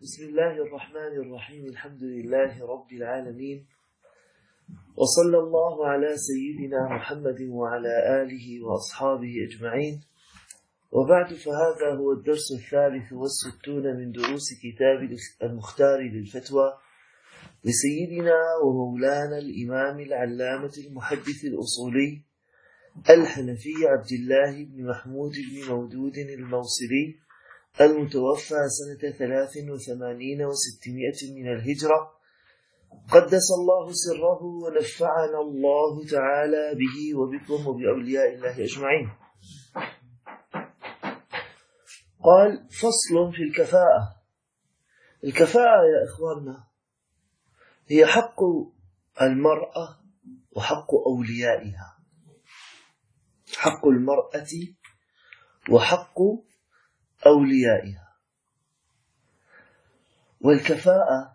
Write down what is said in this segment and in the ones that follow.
بسم الله الرحمن الرحيم. الحمد لله رب العالمين، وصلى الله على سيدنا محمد وعلى آله وأصحابه أجمعين، وبعد، فهذا هو الدرس 63 من دروس كتاب المختار للفتوى لسيدنا ومولانا الإمام العلامة المحدث الأصولي الحنفي عبد الله بن محمود بن مودود الموصلي المتوفى سنة 83 و600 من الهجرة، قدس الله سره ونفعنا الله تعالى به وبكم وبأولياء الله أجمعين. قال: فصل في الكفاءة. الكفاءة يا إخواننا هي حق المرأة وحق أوليائها، حق المرأة وحق أوليائها. والكفاءة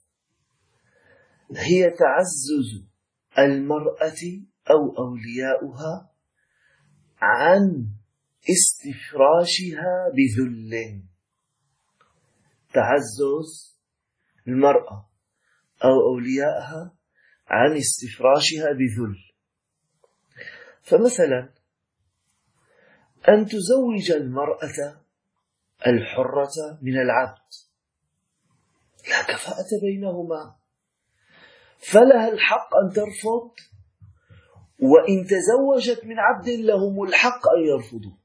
هي تعزز المرأة أو أولياؤها عن استفراشها بذل. تعزز المرأة أو أوليائها عن استفراشها بذل. فمثلا أن تزوج المرأة الحرة من العبد، لا كفاءة بينهما، فلها الحق أن ترفض، وإن تزوجت من عبد لهم الحق أن يرفضوا،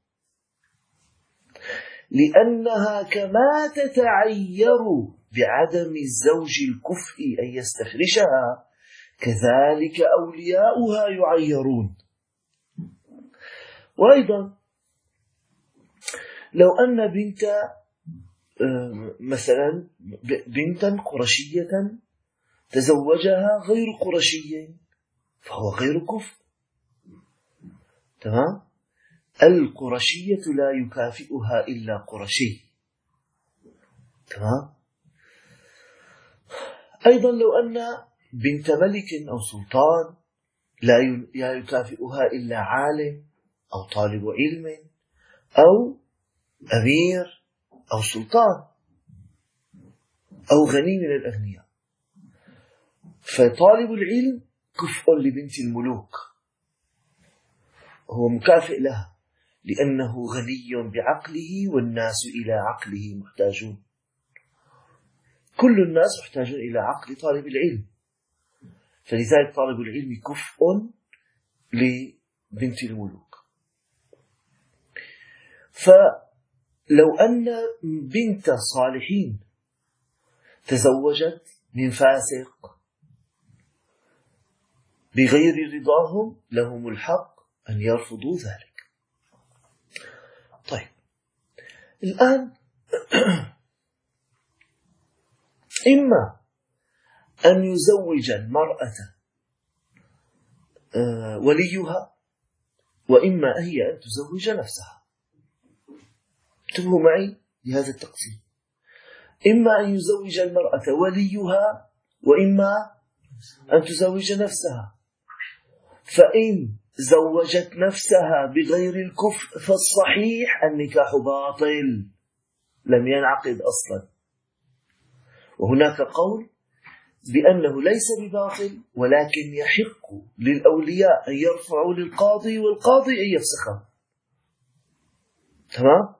لأنها كما تتعير بعدم الزوج الكفء أن يستخرجها، كذلك أولياؤها يعيرون. وأيضا لو أن مثلا بنتا قرشية تزوجها غير قرشي، فهو غير كفء. تمام؟ القرشية لا يكافئها إلا قرشي. تمام؟ أيضا لو أن بنت ملك أو سلطان لا يكافئها إلا عالم أو طالب علم أو أمير أو سلطان أو غني من الأغنياء، فطالب العلم كفء لبنت الملوك، هو مكافئ لها لأنه غني بعقله، والناس إلى عقله محتاجون. كل الناس محتاجون إلى عقل طالب العلم، فلذلك طالب العلم كفء لبنت الملوك. فلو أن بنت صالحين تزوجت من فاسق بغير رضاهم، لهم الحق أن يرفضوا ذلك. طيب، الآن إما أن يزوج المرأة وليها، وإما هي أن تزوج نفسها. انتبهوا معي لهذا التقسيم: إما أن يزوج المرأة وليها، وإما أن تزوج نفسها. فإن زوجت نفسها بغير الكفء فالصحيح النكاح باطل، لم ينعقد أصلا. وهناك قول بأنه ليس بباطل، ولكن يحق للأولياء أن يرفعوا للقاضي، والقاضي أن يفسخه. تمام؟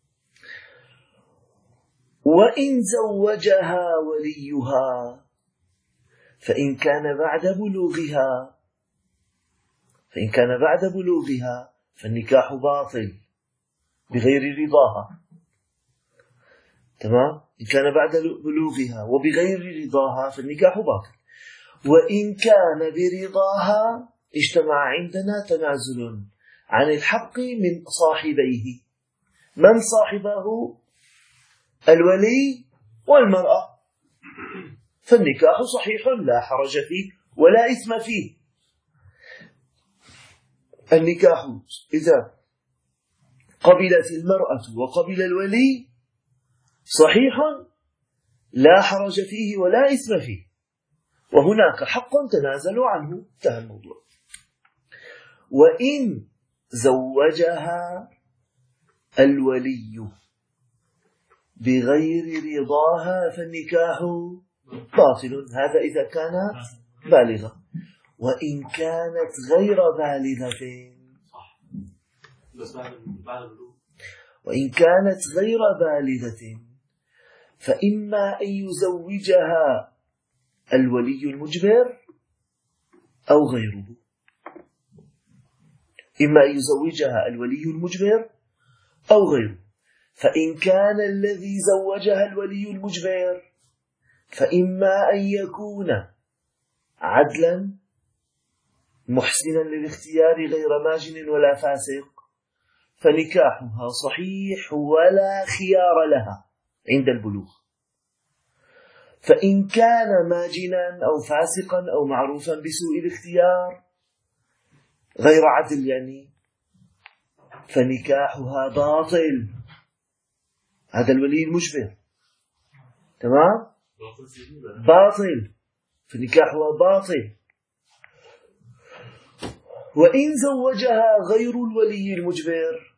وإن زوجها وليها فإن كان بعد بلوغها فالنكاح باطل بغير رضاها. تمام؟ إن كان بعد بلوغها وبغير رضاها فالنكاح باطل. وإن كان برضاها اجتمع عندنا تنازل عن الحق من صاحبيه. من صاحبه؟ الولي والمرأة. فالنكاح صحيح لا حرج فيه ولا إثم فيه. النكاح إذا قبلت المرأة وقبل الولي صحيح لا حرج فيه ولا إثم فيه، وهناك حق تنازلوا عنه، انتهى الموضوع. وإن زوجها الولي بغير رضاها فالنكاح باطل، هذا إذا كانت بالغة. وإن كانت غير بالغة، وإن كانت غير بالغة فإما أن يزوجها الولي المجبر أو غيره. إما أن يزوجها الولي المجبر أو غيره. فإن كان الذي زوجها الولي المجبر فإما أن يكون عدلا محسنا للاختيار غير ماجن ولا فاسق فنكاحها صحيح ولا خيار لها عند البلوغ. فإن كان ماجنا أو فاسقا أو معروفا بسوء الاختيار غير عدل يعني فنكاحها باطل. هذا الولي المجبر، تمام، باطل، فنكاحها باطل. وإن زوجها غير الولي المجبر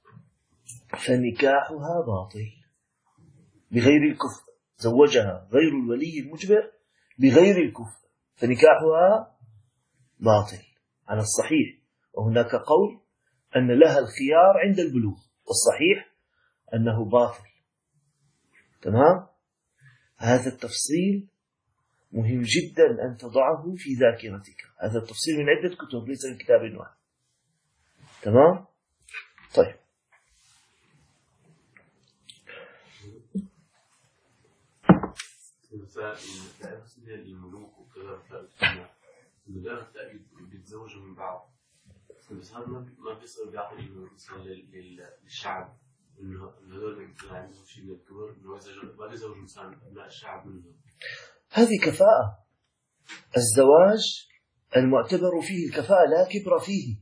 فنكاحها باطل بغير الكفر. زوجها غير الولي المجبر بغير الكفر فنكاحها باطل على الصحيح. وهناك قول أن لها الخيار عند البلوغ، والصحيح أنه باطل. تمام. هذا التفصيل مهم جدا أن تضعه في ذاكرتك. هذا التفصيل من عدة كتب ليس من كتاب واحد. تمام. طيب، الملوك وكذا بيتزوجوا من بعض، بس هذا ما بيصير بيعطي للشعب انه هذول عندهم شيء من الكبر انه ما بيزوج انسان ابناء الشعب منهم. هذه كفاءة. الزواج المعتبر فيه الكفاءة لا كبر فيه.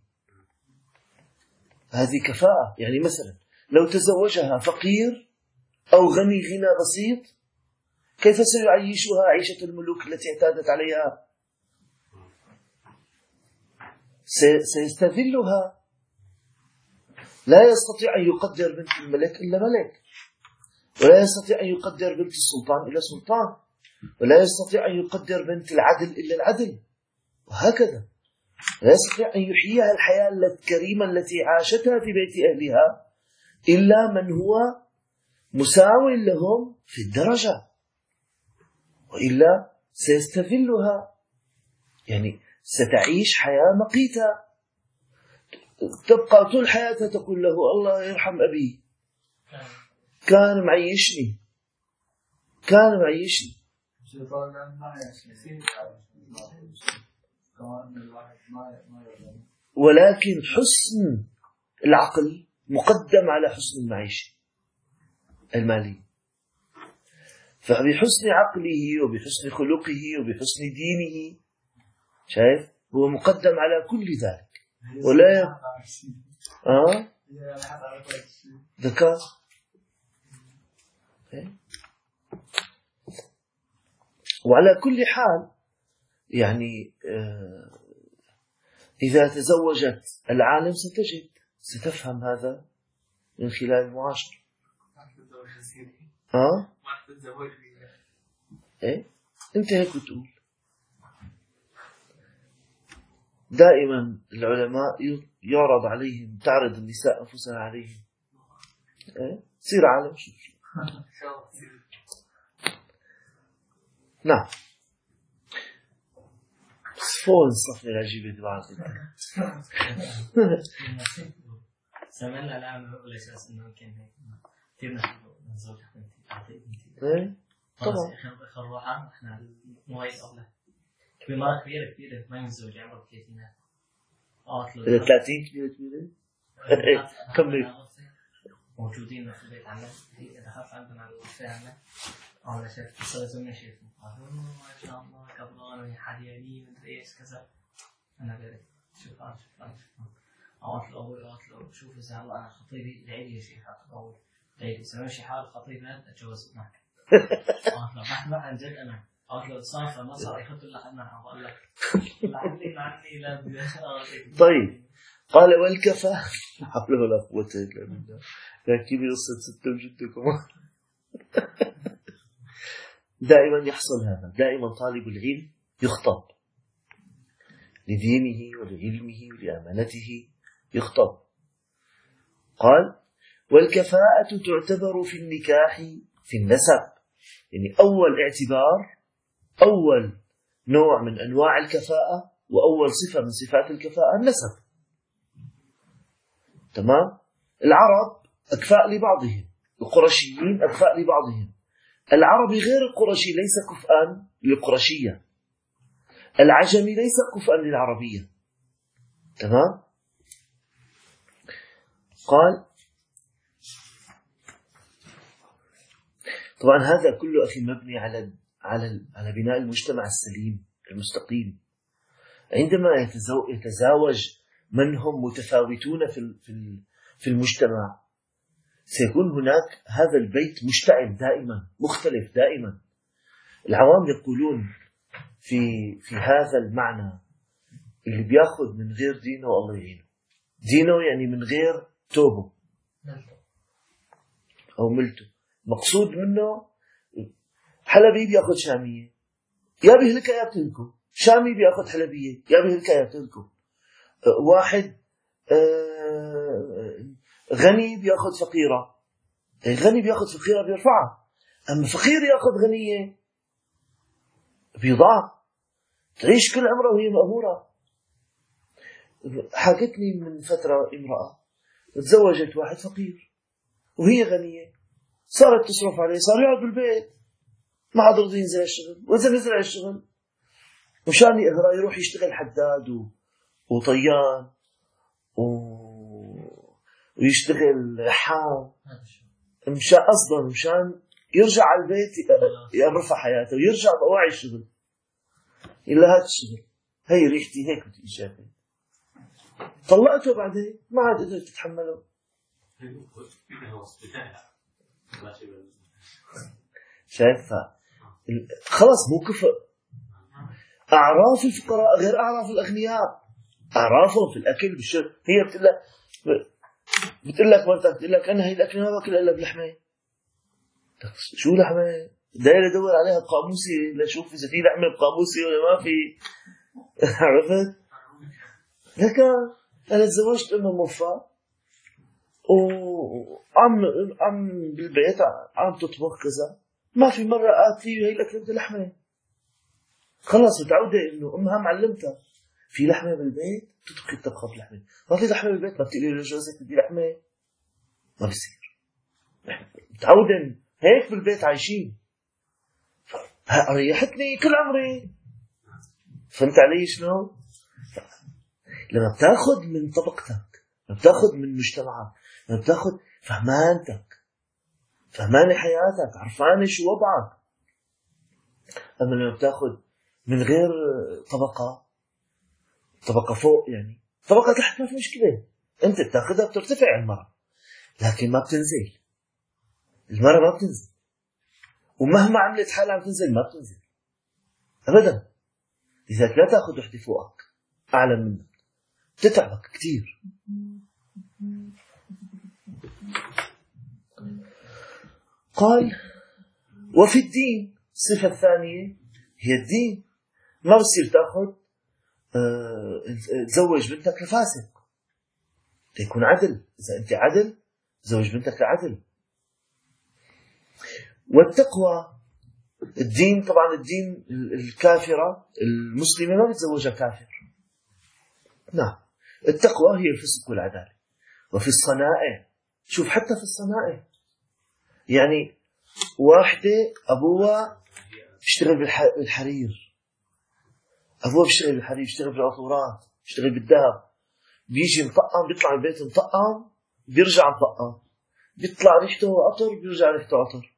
هذه كفاءة. يعني مثلا لو تزوجها فقير أو غني غنى بسيط كيف سيعيشها عيشة الملوك التي اعتادت عليها؟ سيستذلها. لا يستطيع أن يقدر بنت الملك إلا ملك، ولا يستطيع أن يقدر بنت السلطان إلا سلطان، ولا يستطيع أن يقدر بنت العدل إلا العدل، وهكذا. لا يستطيع أن يحييها الحياة الكريمة التي عاشتها في بيت أهلها إلا من هو مساو لهم في الدرجة، وإلا سيستذلها. يعني ستعيش حياة مقيتة، تبقى طول حياتها تقول له الله يرحم أبي كان معيشني. ولكن حسن العقل مقدم على حسن المعيشة المالي. فبحسن عقله وبحسن خلقه وبحسن دينه، شايف، هو مقدم على كل ذلك. ولا ذكاء. وعلى كل حال يعني إذا تزوجت العالم ستفهم هذا من خلال المعاشرة. إيه؟ أنت هيك بتقول. دائما العلماء يعرض عليهم، تعرض النساء أنفسها عليهم. إيه؟ سير عالم شوف. نعم. فون صفني العجيبة دي بعض. سمعنا الآن نقول أساس إنه كان هيك كثير من زوجة إيه طبعا. خروعان إحنا موايد أولى. بمرة كبيرة ما ينزوج عمره 30. 30 كبيرة. كمل. موجودين في البيت عنا. دخلت عندنا على الوفاة عنا. أنا شفت صورة شيخ. ما شاء الله كبران وحدياني مدري إيش كذا. أنا بيرك شوف أوصل أول شوف إذا هلا أنا خطيبي العيد يا شيخ أول عيد سماشي حال خطيبنا أتجوز معك. أوصل عن جد أنا أوصل صافة ما صار يحط لها أنا أقول لك لعلي عني لا. طيب قال والكفى لا حول ولا قوة إلا بالله. لكن قصة ستة وجدكم دائما يحصل هذا، دائما طالب العلم يخطب لدينه ولعلمه ولأمانته، يخطب. قال: والكفاءة تعتبر في النكاح في النسب، يعني أول اعتبار، أول نوع من أنواع الكفاءة وأول صفة من صفات الكفاءة النسب. تمام؟ العرب أكفاء لبعضهم، القرشيين أكفاء لبعضهم. العربي غير القرشي ليس كفءا للقرشية، العجمي ليس كفءا للعربية. تمام؟ قال: طبعا هذا كله أخي مبني على بناء المجتمع السليم المستقيم. عندما يتزاوج من هم متفاوتون في المجتمع، سيكون هناك هذا البيت مشتعل دائما، مختلف دائما. العوام يقولون في هذا المعنى: اللي بياخذ من غير دينه الله يعينه. دينه يعني من غير توبه أو ملته. مقصود منه حلبي بياخذ شامية، يا بيهلكها يا بتهلكه. شامي بياخذ حلبية، يا بيهلكها يا بتهلكه. واحد غني بياخذ فقيرة، غني بياخذ فقيرة بيرفعها، أما فقير ياخذ غنية بيضاع، تعيش كل عمرها وهي مأمورة. حكتني من فترة امرأة تزوجت واحد فقير وهي غنية، صارت تصرف عليه، صار يقعد بالبيت، ما عاد رضي ينزل الشغل، وإذا نزل الشغل مشان يروح يشتغل حداد وطيان ويشتغل حام، مشان يرجع على البيت يرفع حياته ويرجع بواعي الشغل. إلا هذا الشغل، هي ريحتي هيك بتيجي. طلقته بعدين ما عاد قدرت تتحمله. شايفها؟ خلاص مو كفء. أعراف الفقراء غير أعراف الأغنياء. أعرافهم في الأكل بالشرب. هي بتقول لك مرتك، بتقول لك أنا هي الأكل ما باكل إلا بلحمة. شو لحمة؟ داير أدور عليها بقاموسي لأشوف إذا في لحمة بقاموسي ولا ما في. عرفت؟ هيك أنا تزوجت أمه موفى وعم بالبيت عم تطبخ كذا، ما في مرة قالت لي هي الأكل بدها لحمة. خلص متعودة إنه أمها معلمتها في لحمة بالبيت، تطبخي الطبخة بلحمة. ما في لحمة بالبيت، ما بتقولي لجوزك بدي لحمة، ما بصير. متعودة هيك بالبيت عايشين. ريحتني كل عمري. فهمت علي شنو؟ لما بتاخذ من طبقتك، لما بتاخذ من مجتمعك، لما بتاخذ فهمانتك، فهمانة حياتك، عرفانة شو وضعك. أما لما بتاخذ من غير طبقة فوق، يعني طبقة تحت ما في مشكلة، أنت بتاخذها بترتفع المرأة، لكن ما بتنزل. المرأة ما بتنزل، ومهما عملت حالها عم تنزل ما بتنزل أبدا. لذلك لا تأخذ وحدة فوقك أعلى منك، تتعبك كتير. قال: وفي الدين، الصفة الثانية هي الدين. ما بصير تأخذ تزوج بنتك لفاسق، يكون عدل. إذا أنت عدل زوج بنتك لعدل. والتقوى، الدين طبعا الدين الكافرة المسلمة ما بتزوجها كافر. نعم، التقوى هي الفسق والعدالة. وفي الصنائع، شوف حتى في الصنائع، يعني واحدة أبوها بيشتغل بالحرير، أبوها بيشتغل بالحرير، بيشتغل بالعطورات، بيشتغل بالذهب، بيجي مطقم، بيطلع من البيت مطقم، بيرجع مطقم، بيطلع ريحته عطر، بيرجع ريحته عطر.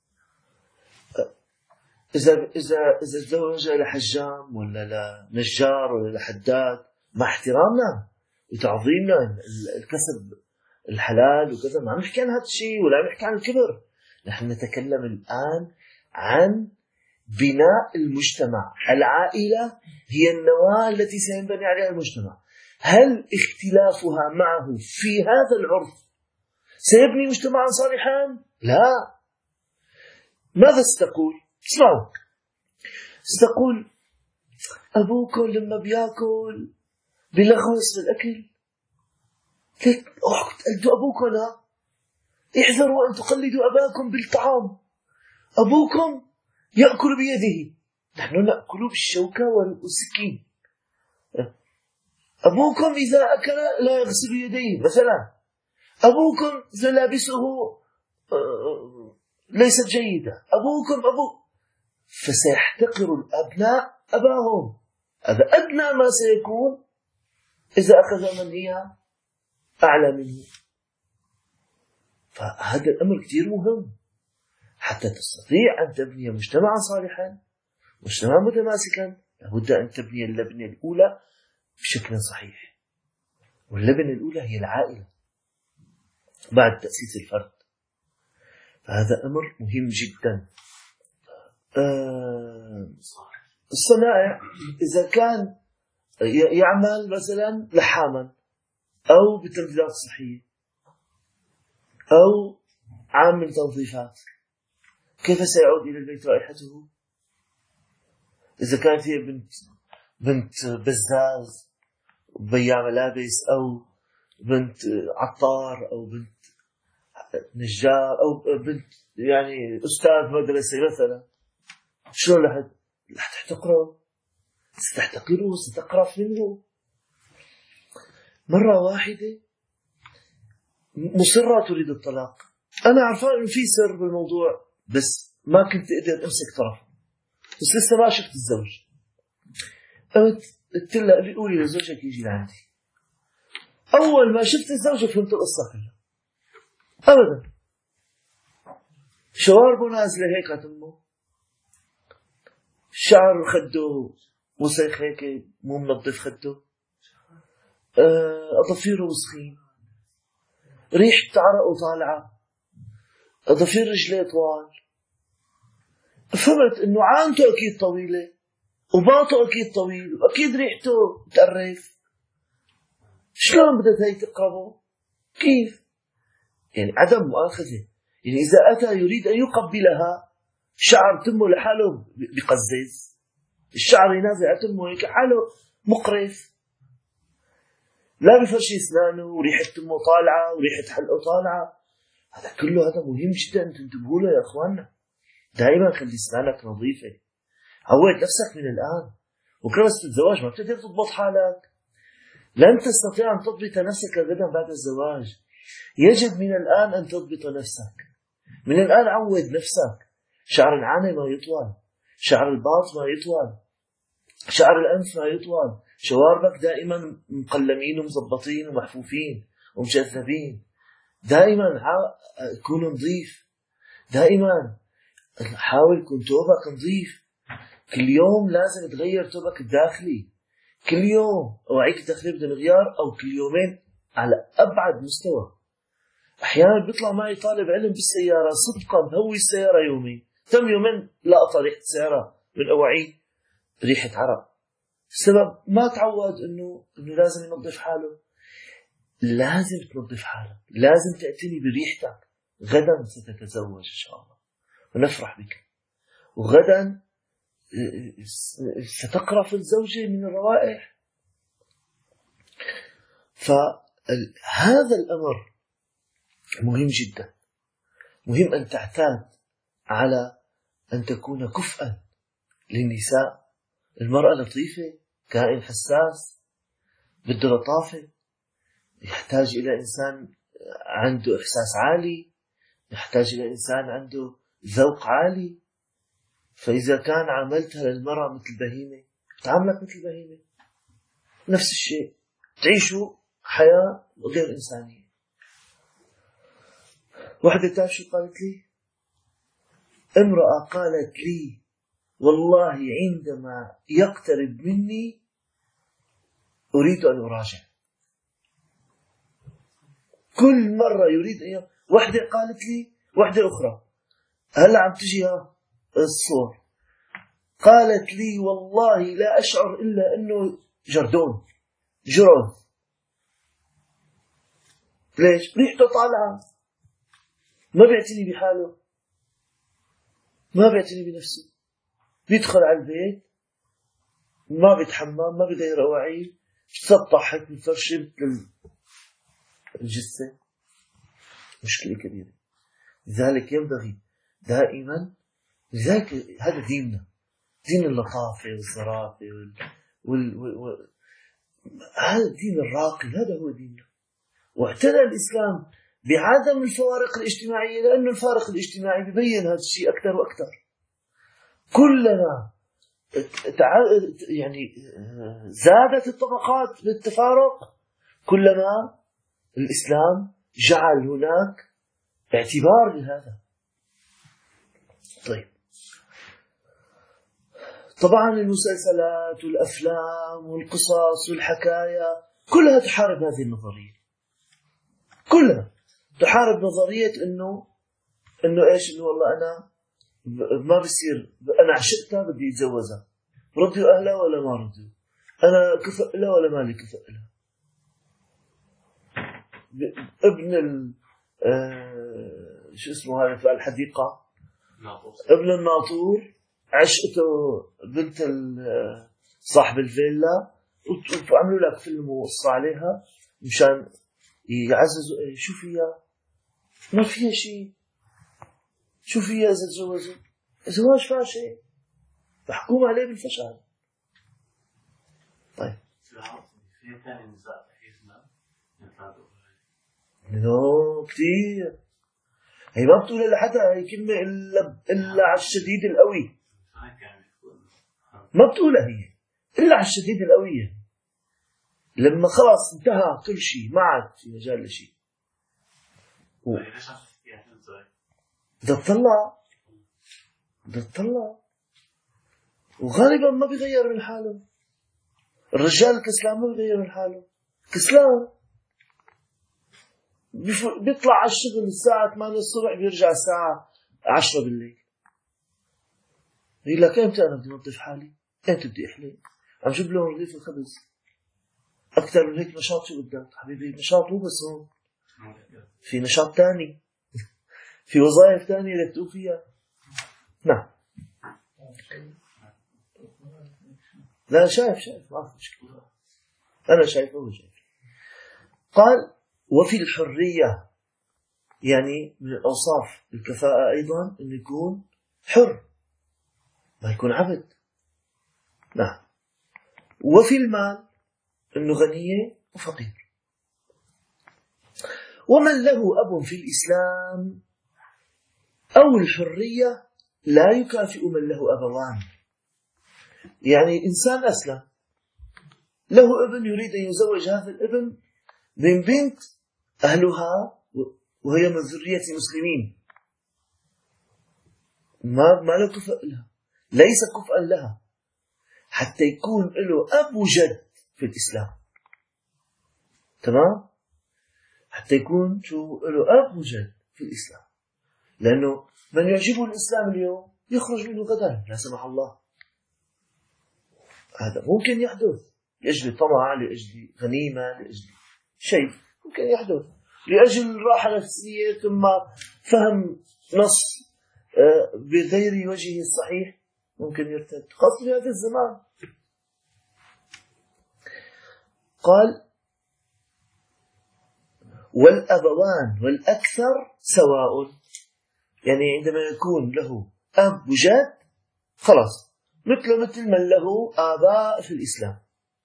إذا تزوج لحجام ولا لنجار ولا لحداد، مع احترامنا وتعظيمنا الكسب الحلال وكذا، ما عم نحكي عن هذا الشيء ولا عم نحكي عن الكبر. نحن نتكلم الآن عن بناء المجتمع. العائلة هي النواة التي سينبني عليها المجتمع. هل اختلافها معه في هذا العرف سيبني مجتمعا صالحا؟ لا. ماذا ستقول؟ اسمعوا، ستقول أبوكم لما بياكل بلغوص بالأكل، ليك تقلدوا أبوكم. لا، احذروا أن تقلدوا أباكم بالطعام. أبوكم يأكل بيده، نحن نأكل بالشوكة والسكين. أبوكم إذا أكل لا يغسل يديه مثلا. أبوكم ملابسه ليست جيدة. فسيحتقر الأبناء أباهم. هذا أدنى ما سيكون إذا أخذ من هي أعلى منه. فهذا الأمر كثير مهم حتى تستطيع أن تبني مجتمعا صالحا، مجتمعا متماسكا. لابد أن تبني اللبنة الأولى بشكل صحيح، واللبنة الأولى هي العائلة بعد تأسيس الفرد. فهذا أمر مهم جدا. الصنائع إذا كان يعمل مثلا لحاما أو بالتمديدات الصحية أو عامل تنظيفات، كيف سيعود إلى البيت رائحته؟ إذا كانت هي بنت بزاز بياع ملابس، أو بنت عطار، أو بنت نجار، أو بنت يعني أستاذ مدرسة مثلا، شلون رح تحتقره؟ ستحتقره، ستقرف منه. مرة واحدة مصرة تريد الطلاق، أنا عارفة إنه في سر بالموضوع، بس ما كنت أقدر أمسك طرف، بس لسه ما شفت الزوج. قلت لها قولي لزوجك يجي لعندي. أول ما شفت الزوجة فهمت القصة كلها. أبدا، شواربه نازلة هيك على تمه، شعر خده وسيخ هيك مو منظف خده، أظافيره وسخين، ريحة عرقه طالعة، أظافير رجليه طوال. فهمت إنه عانته أكيد طويلة وباطه أكيد طويل وأكيد ريحته تقرف. شلون بدها هي تقربه؟ كيف؟ يعني عدم مؤاخذة. يعني إذا أتى يريد أن يقبلها، شعر تمه لحاله بقزز، الشعر ينازل على تمه هيك حاله مقرف، لا بفرش أسنانه وريحة تمه طالعة وريحة حلقه طالعة. هذا كله هذا مهم جدا تنتبهوا له يا أخواننا. دائما خلي أسنانك نظيفة. عود نفسك من الآن، وكرمس الزواج ما بتقدر تضبط حالك. لن تستطيع أن تضبط نفسك غدا بعد الزواج. يجب من الآن أن تضبط نفسك. من الآن عود نفسك. شعر العانة ما يطول، شعر الباط ما يطول، شعر الأنف ما يطول، شواربك دائما مقلمين ومزبطين ومحفوفين ومجذبين. دائما كون نظيف، دائما حاول يكون ثوبك نظيف. كل يوم لازم تغير ثوبك الداخلي، كل يوم أوعيك الداخلي بدون غيار، أو كل يومين على أبعد مستوى. أحيانا بيطلع معي طالب علم بالسيارة صدقا هوي السيارة يومي، تم يومين لقطة ريحة السيارة من أوعيه ريحة عرق. السبب ما تعود إنه لازم ينظف حاله. لازم تنظف حالك، لازم تعتني بريحتك. غدا ستتزوج إن شاء الله ونفرح بك، وغدا ستقرف الزوجة من الروائح. فهذا الأمر مهم جدا. مهم أن تعتاد على أن تكون كفءا للنساء. المرأة لطيفة، كائن حساس، بده لطافة، يحتاج إلى إنسان عنده إحساس عالي، يحتاج إلى إنسان عنده ذوق عالي. فإذا كان عاملتها للمرأة مثل بهيمة، تعاملك مثل بهيمة. نفس الشيء، تعيشوا حياة غير إنسانية. واحدة تعرف شو قالت لي؟ امرأة قالت لي والله عندما يقترب مني أريد أن أراجع. كل مرة يريد أن واحدة قالت لي، واحدة أخرى هلأ عم تجيها الصور، قالت لي والله لا أشعر إلا أنه جردون جرون. ليش؟ ريحته طالعة، ما بيعتني بحاله، ما بيعتني بنفسه. بيدخل على البيت ما بيتحمم، ما بيغير أواعيه، بتسطح هيك بالفرشة مثل الجثة. مشكلة كبيرة. لذلك ينبغي دائما، لذلك هذا ديننا، دين اللطافة والظرافة هذا الدين الراقي، هذا هو ديننا. واعتنى الإسلام بعدم الفوارق الاجتماعية، لأن الفارق الاجتماعي بيبين هذا الشيء أكثر وأكثر. كلما يعني زادت الطبقات بالتفارق، كلما الإسلام جعل هناك اعتبار لهذا. طيب، طبعا المسلسلات والأفلام والقصص والحكاية كلها تحارب هذه النظرية، كلها تحارب نظرية إنه إيش، إنه والله أنا ما بصير، أنا عشقتها بدي أتزوجها، ردوا أهلها ولا ما ردوا، أنا كفء لها ولا مالي كفء لها. ابن شو اسمه هذا في الحديقة، ابن الناطور، عشقته بنت صاحب الفيلا، وعملوا لك فيلم وقصة عليها مشان يعززوا. شو فيها؟ ما فيها شيء. شو فيها إذا تزوجوا؟ زواج فاشل، بحكوم عليه بالفشل. طيب، نو كتير. هي ما بتقولها لحدا، هي كلمة إلا على الشديد القوي. ما بتقولها هي إلا على الشديد القوية، لما خلاص انتهى كل شيء، ما عاد في مجال لشيء. ده تطلع وغالبا ما بيغير من حاله. الرجال الكسلان ما بيغير من حاله، كسلان بيطلع على الشغل الساعة 8 الصبح، بيرجع الساعة 10 بالليل. يقول لك امتى انا بدي انظف حالي؟ امتى بدي احلي؟ عم جيب لهم رغيف الخبز. اكثر من هيك نشاط شو بدك حبيبي؟ نشاط مو بس هون، في نشاط تاني، في وظائف تانية بدك تقوم فيها. نعم. لا شايف ما في مشكلة، أنا شايف هو شايف. قال وفي الحرية، يعني من الأوصاف الكفاءة أيضا أن يكون حر، ما يكون عبد. نعم. وفي المال أنه غني وفقير. ومن له أب في الإسلام أو الحرية لا يكافئ من له أبوان. يعني إنسان أسلم له ابن، يريد أن يزوج هذا الابن من بنت أهلها وهي من ذرية مسلمين، ما له كفء لها، ليس كفءا لها حتى يكون له أب وجد في الإسلام. تمام؟ حتى يكون له أب وجد في الإسلام، لأنه من يعجبه الإسلام اليوم يخرج منه غدا لا سمح الله. هذا ممكن يحدث لأجل طمع، لأجل غنيمة، لأجل شيء ممكن يحدث، لأجل راحة نفسية، ثم فهم نص بغير وجهه الصحيح ممكن يرتد، خاصة في هذا الزمان. قال والأبوان والأكثر سواء، يعني عندما يكون له أب وجد خلاص مثل من له آباء في الإسلام.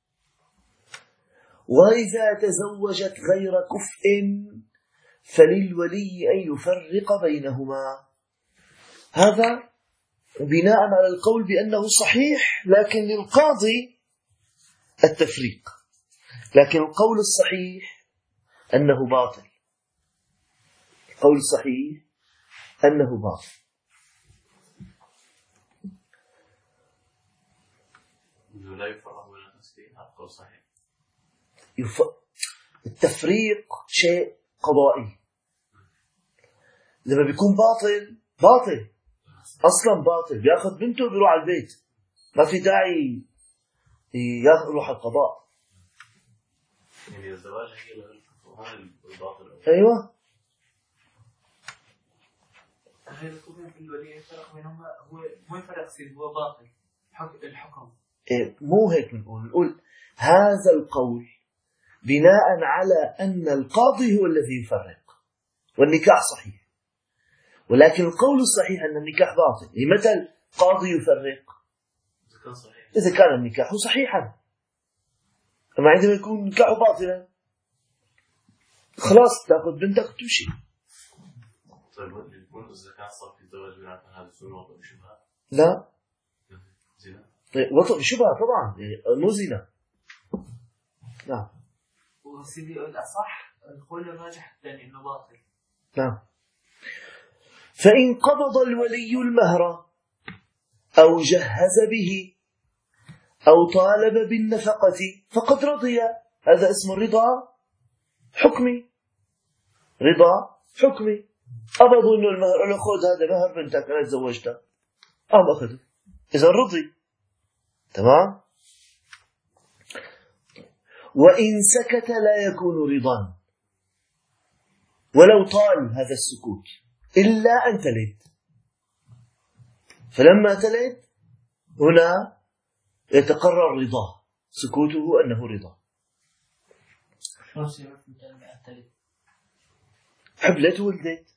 وإذا تزوجت غير كفء فللولي أن يفرق بينهما. هذا بناء على القول بأنه صحيح، لكن للقاضي التفريق، لكن القول الصحيح أنه باطل. القول الصحيح أنه باطل. لا يفرق بين التسليم، هذا قول صحيح. التفريق شيء قضائي. لما بيكون باطل أصلا باطل، بياخذ بنته بيروح على البيت، ما في داعي يروح القضاء. يعني الزواج هي الباطل. أيوة. هي الكوبين في الولي الفرق بينهما هو مو فرق سيد هو باطل الحكم. مو هيك نقول هذا القول بناء على أن القاضي هو الذي يفرق والنكاح صحيح، ولكن القول الصحيح أن النكاح باطل. متى القاضي يفرق؟ إذا كان النكاح صحيحا. أما عندما يكون النكاح باطلا خلاص تأخذ بنتك وتمشي. طيب يكون الزكاة صار في زواج بناء هذا السنة وطأ بشبهة؟ لا زنا. طيب وطأ بشبهة طبعا مو زنا. نعم. وسيدي الأصح القول الراجح الثاني إنه باطل. نعم. فإن قبض الولي المهر أو جهز به أو طالب بالنفقة فقد رضي. هذا اسم الرضا حكمي. رضا حكمي. قبضوا إنه المهر، قالوا خذ هذا مهر بنتك أنا تزوجتها، أخذه، إذا رضي. تمام. وإن سكت لا يكون رضا ولو طال هذا السكوت إلا أن تلد. فلما تلد هنا يتقرر رضاه، سكوته أنه رضا. حبلت ولدت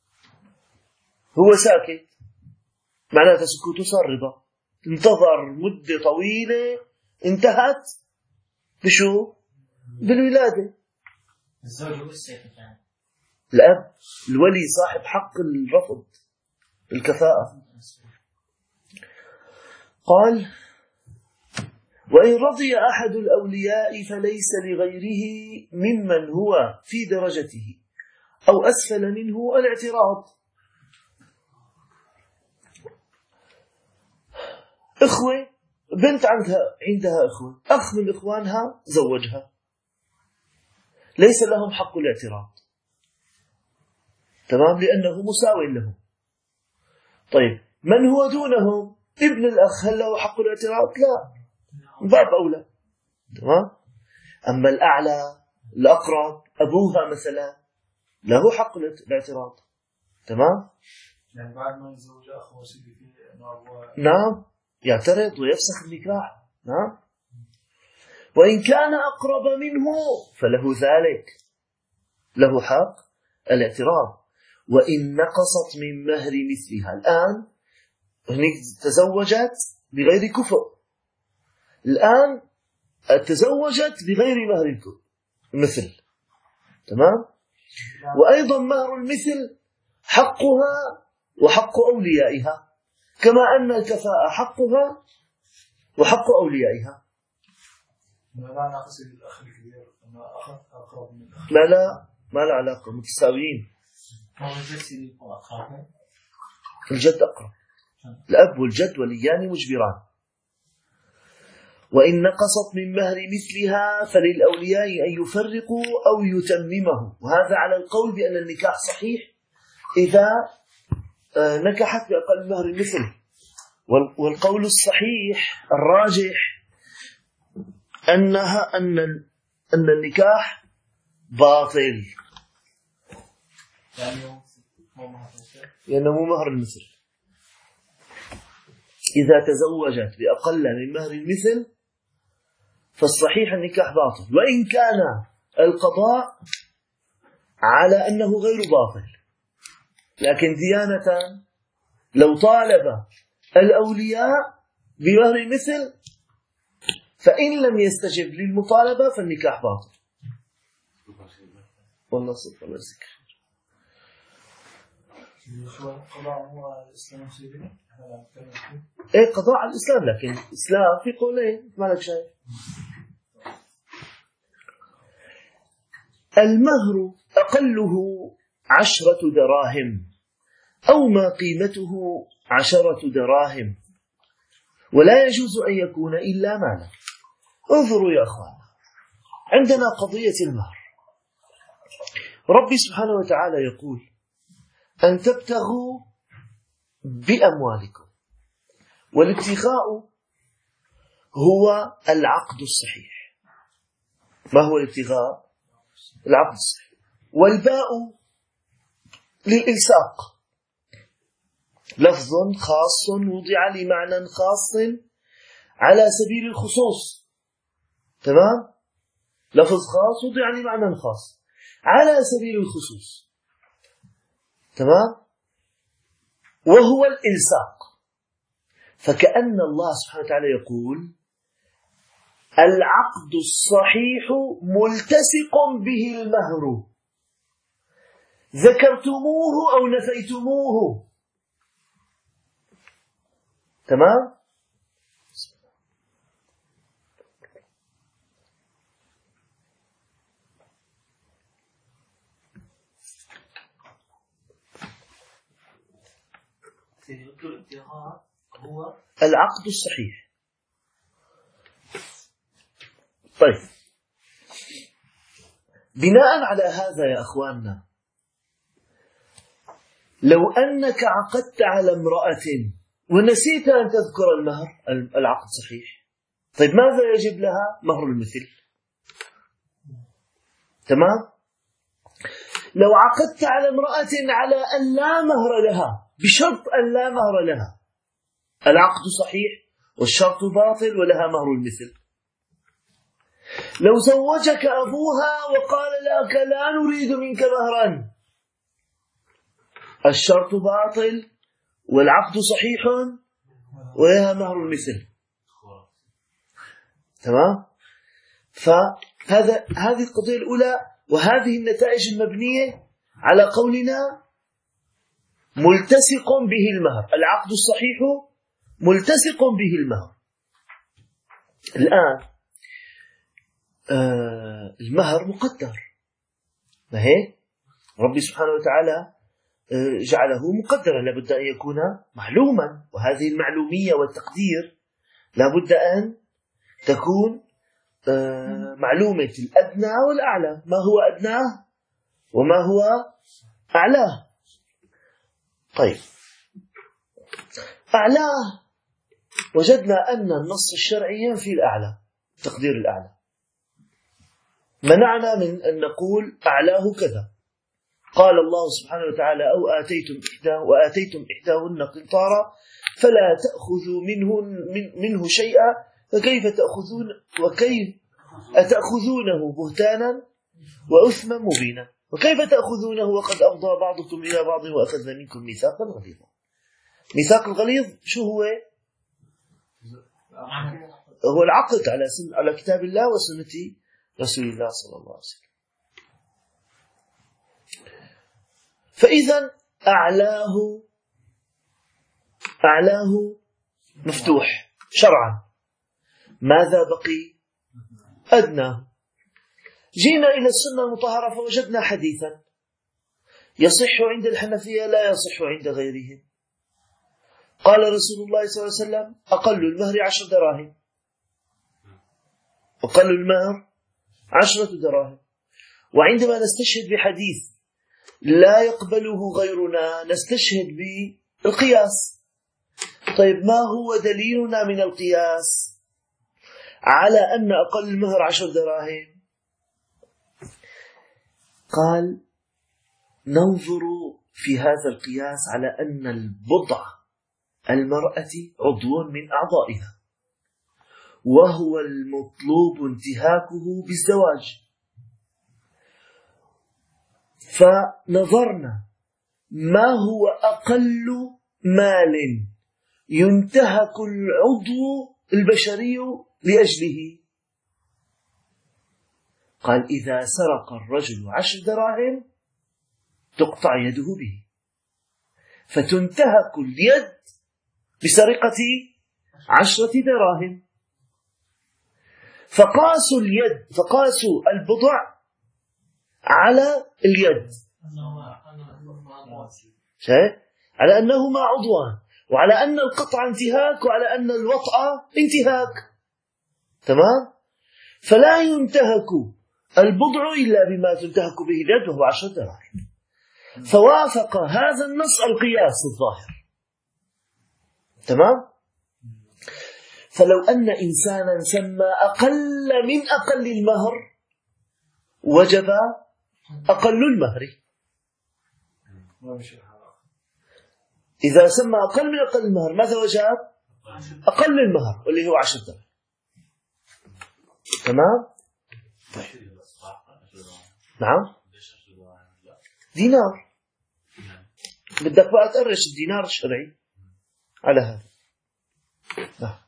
هو ساكت معناته سكوته صار رضا. انتظر مدة طويلة انتهت بشو؟ بالولادة. الزوج والسيف يعني الأب الولي صاحب حق الرفض الكفاءة. قال وإن رضي أحد الأولياء فليس لغيره ممن هو في درجته أو أسفل منه الاعتراض. إخوة، بنت عندها إخوة، أخ من إخوانها زوجها، ليس لهم حق الاعتراض. تمام، لأنه مساو لهم. طيب من هو دونهم؟ ابن الأخ، هل له حق الاعتراض؟ لا، باب أولى. تمام. أما الأعلى الأقرب أبوها مثلا له حق الاعتراض. تمام. يعني بعد ما يتزوج أخوه سيدي فيه أنه أبوه نعم يعترض ويفسخ النكاح. نعم. وإن كان أقرب منه فله ذلك، له حق الاعتراض. وإن نقصت من مهر مثلها، الآن هناك تزوجت بغير كفء، الآن تزوجت بغير مهر المثل. تمام. وأيضا مهر المثل حقها وحق أوليائها، كما أن الكفاءة حقها وحق أوليائها. ما ناقص الأخ الكبير أنه أقرب من الأخ. ما لا علاقة، متساويين. الجد أقرب، الأب والجد وليان مجبران. وإن نقصت من مهر مثلها فللأولياء أن يفرقوا أو يتممه، وهذا على القول بأن النكاح صحيح إذا نكحت بأقل مهر المثل. والقول الصحيح الراجح أن النكاح باطل، لأنه مو مهر المثل. إذا تزوجت بأقل من مهر المثل فالصحيح النكاح باطل، وإن كان القضاء على أنه غير باطل. لكن ديانة لو طالب الأولياء بمهر المثل فإن لم يستجب للمطالبة فالنكاح باطل. والله صدق الله يذكر. قضاء هو الإسلام سيدنا؟ إيه قضاء على الإسلام، لكن الإسلام في قولين ما لك شيء. المهر أقله 10 دراهم أو ما قيمته 10 دراهم، ولا يجوز أن يكون إلا مالا. انظروا يا أخوان، عندنا قضية المهر. ربي سبحانه وتعالى يقول أن تبتغوا بأموالكم، والابتغاء هو العقد الصحيح. ما هو الابتغاء؟ العقد الصحيح. والباء للإلصاق، لفظ خاص وضع لمعنى خاص على سبيل الخصوص. تمام؟ لفظ خاص وضع لمعنى خاص على سبيل الخصوص. تمام؟ وهو الإلصاق. فكأن الله سبحانه وتعالى يقول العقد الصحيح ملتصق به المهر، ذكرتموه أو نفيتموه. تمام؟ هو العقد الصحيح. طيب، بناء على هذا يا أخواننا، لو أنك عقدت على امرأة ونسيت أن تذكر المهر، العقد صحيح. طيب ماذا يجب لها؟ مهر المثل. تمام؟ لو عقدت على امرأة على أن لا مهر لها بشرط أن لا مهر لها، العقد صحيح والشرط باطل ولها مهر المثل. لو زوجك أبوها وقال لك لا نريد منك مهرا، الشرط باطل والعقد صحيح ولها مهر المثل. تمام؟ هذه القضية الأولى، وهذه النتائج المبنية على قولنا ملتصق به المهر. العقد الصحيح ملتصق به المهر. الآن المهر مقدر، ما هيك؟ ربي سبحانه وتعالى جعله مقدرا، لابد أن يكون معلوما، وهذه المعلومية والتقدير لابد أن تكون معلومة الأدنى والأعلى، ما هو أدناه وما هو أعلاه. طيب، أعلاه وجدنا أن النص الشرعي ينفي الأعلى، تقدير الأعلى، منعنا من أن نقول أعلاه كذا. قال الله سبحانه وتعالى وآتيتم إحداهن قنطارا فلا تأخذوا منه شيئا فكيف أتأخذونه بهتانا وإثما مبينا، وكيف تأخذونه وقد أفضى بعضكم إلى بعض وأخذنا منكم ميثاقا غليظا. ميثاق الغليظ شو هو؟ هو العقد على كتاب الله وسنة رسول الله صلى الله عليه وسلم. فإذا أعلاه مفتوح شرعا. ماذا بقي؟ أدنى. جينا إلى السنة المطهرة فوجدنا حديثا يصح عند الحنفية لا يصح عند غيرهم. قال رسول الله صلى الله عليه وسلم أقل المهر 10 دراهم، أقل المهر 10 دراهم. وعندما نستشهد بحديث لا يقبله غيرنا نستشهد بالقياس. طيب، ما هو دليلنا من القياس على أن أقل المهر 10 دراهم؟ قال ننظر في هذا القياس على أن البضع المرأة عضو من أعضائها، وهو المطلوب انتهاكه بالزواج. فنظرنا ما هو أقل مال ينتهك العضو البشري لأجله. قال إذا سرق الرجل 10 دراهم تقطع يده به، فتنتهك اليد بسرقة 10 دراهم. فقاسوا البضع على اليد على أنهما عضوان، وعلى أن القطع انتهاك، وعلى أن الوطأ انتهاك. تمام؟ فلا ينتهك البضع إلا بما تنتهك به اليد، وهو 10 دراهم. فوافق هذا النص القياس الظاهر. تمام؟ فلو أن إنسانا سمى أقل من أقل المهر وجب أقل المهر. إذا سمى أقل من أقل المهر ماذا وجب؟ أقل المهر واللي هو 10 درهم. تمام؟ نعم دينار. بدك بقى تقرش الدينار الشرعي على هذا. نعم.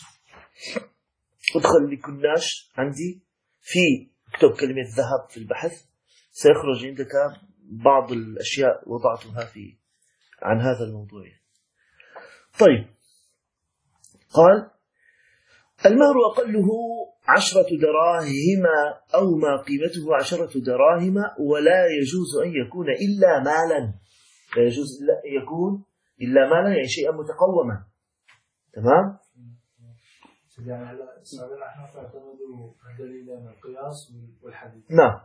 ادخل لكناش عندي في اكتب كلمة ذهب في البحث سيخرج عندك بعض الأشياء وضعتها في عن هذا الموضوع. طيب قال المهر أقله 10 دراهم أو ما قيمته 10 دراهم ولا يجوز أن يكون إلا مالا. لا يجوز إلا أن يكون إلا مالا يعني شيئا متقوما. تمام؟ يعني هلا صار احنا تعتمدوا دليل القياس والحديث. نعم.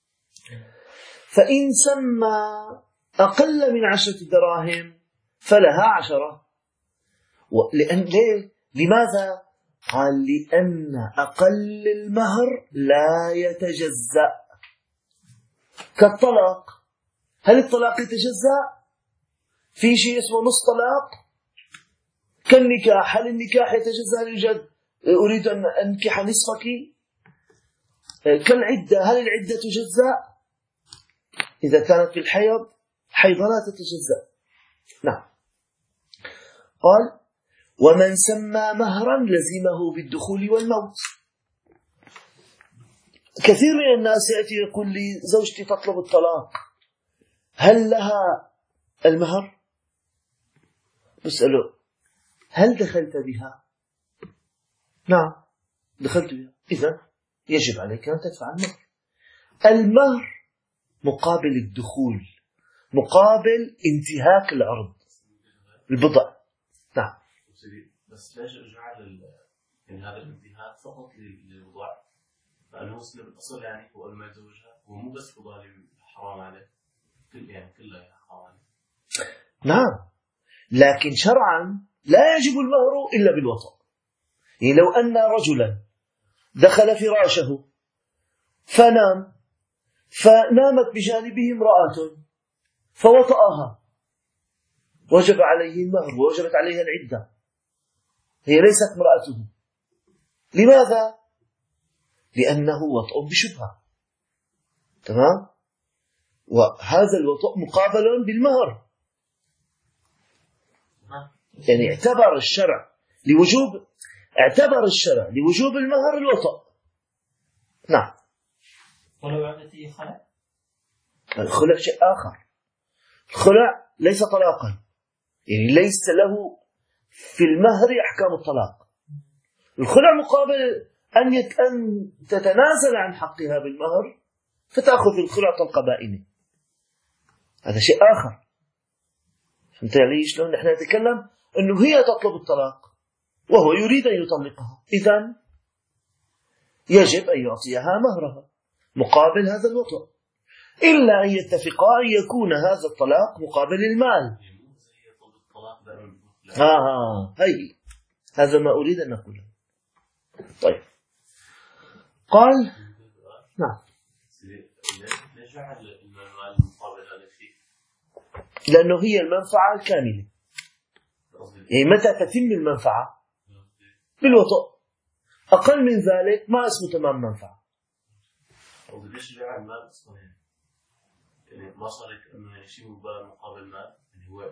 فإن سمى أقل من 10 دراهم فلها 10. ليه؟ لماذا؟ قال لأن أقل المهر لا يتجزأ كالطلاق. هل الطلاق يتجزأ؟ في شيء اسمه نص طلاق كالنكاح. هل النكاح يتجزأ للجد؟ أريد أن أنكح نصفك. كالعدة هل العدة تجزأ؟ إذا كانت في الحيض حيض لا تتجزأ. نعم. قال ومن سمى مهرا لزمه بالدخول والموت. كثير من الناس يأتي يقول لي زوجتي تطلب الطلاق هل لها المهر؟ بسأله هل دخلت بها؟ نعم دخلت بها. إذن يجب عليك أن تدفع المهر. المهر مقابل الدخول مقابل انتهاك العرض البضع. نعم. بس ليش جعل يعني هذا الانتهاك فقط للوضع؟ لأنه مسلم الأصل يعني هو ما يتزوجها هو مو بس فضالي حرام عليه يعني كلها حرام عليه. نعم لكن شرعا لا يجب المهر إلا بالوطأ. يعني لو أن رجلا دخل فراشه فنام فنامت بجانبه امرأة فوطأها وجب عليه المهر ووجبت عليها العدة. هي ليست امرأته. لماذا؟ لأنه وطأ بشبهة. تمام؟ وهذا الوطأ مقابل بالمهر. يعني اعتبر الشرع لوجوب المهر الوطأ. نعم. ولو عدتي خلع؟ الخلع شيء آخر. الخلع ليس طلاقا يعني ليس له في المهر أحكام الطلاق. الخلع مقابل أن تتنازل عن حقها بالمهر فتأخذ الخلع طلقة بائنة. هذا شيء آخر. فهمت علي شلون؟ نحن نتكلم أنه هي تطلب الطلاق وهو يريد أن يطلقها. إذن يجب أن يعطيها مهرها مقابل هذا الوطء إلا أن يتفقا أن يكون هذا الطلاق مقابل المال. هي هذا ما أريد أن أقوله. طيب قال نعم لأنه هي المنفعة الكاملة. يعني متى تتم المنفعة؟ بالوطء. أقل من ذلك ما اسمه تمام منفعة. ليش جعل المال أصلا يعني ما صار إنه يعني شيء مقابل مال يعني هو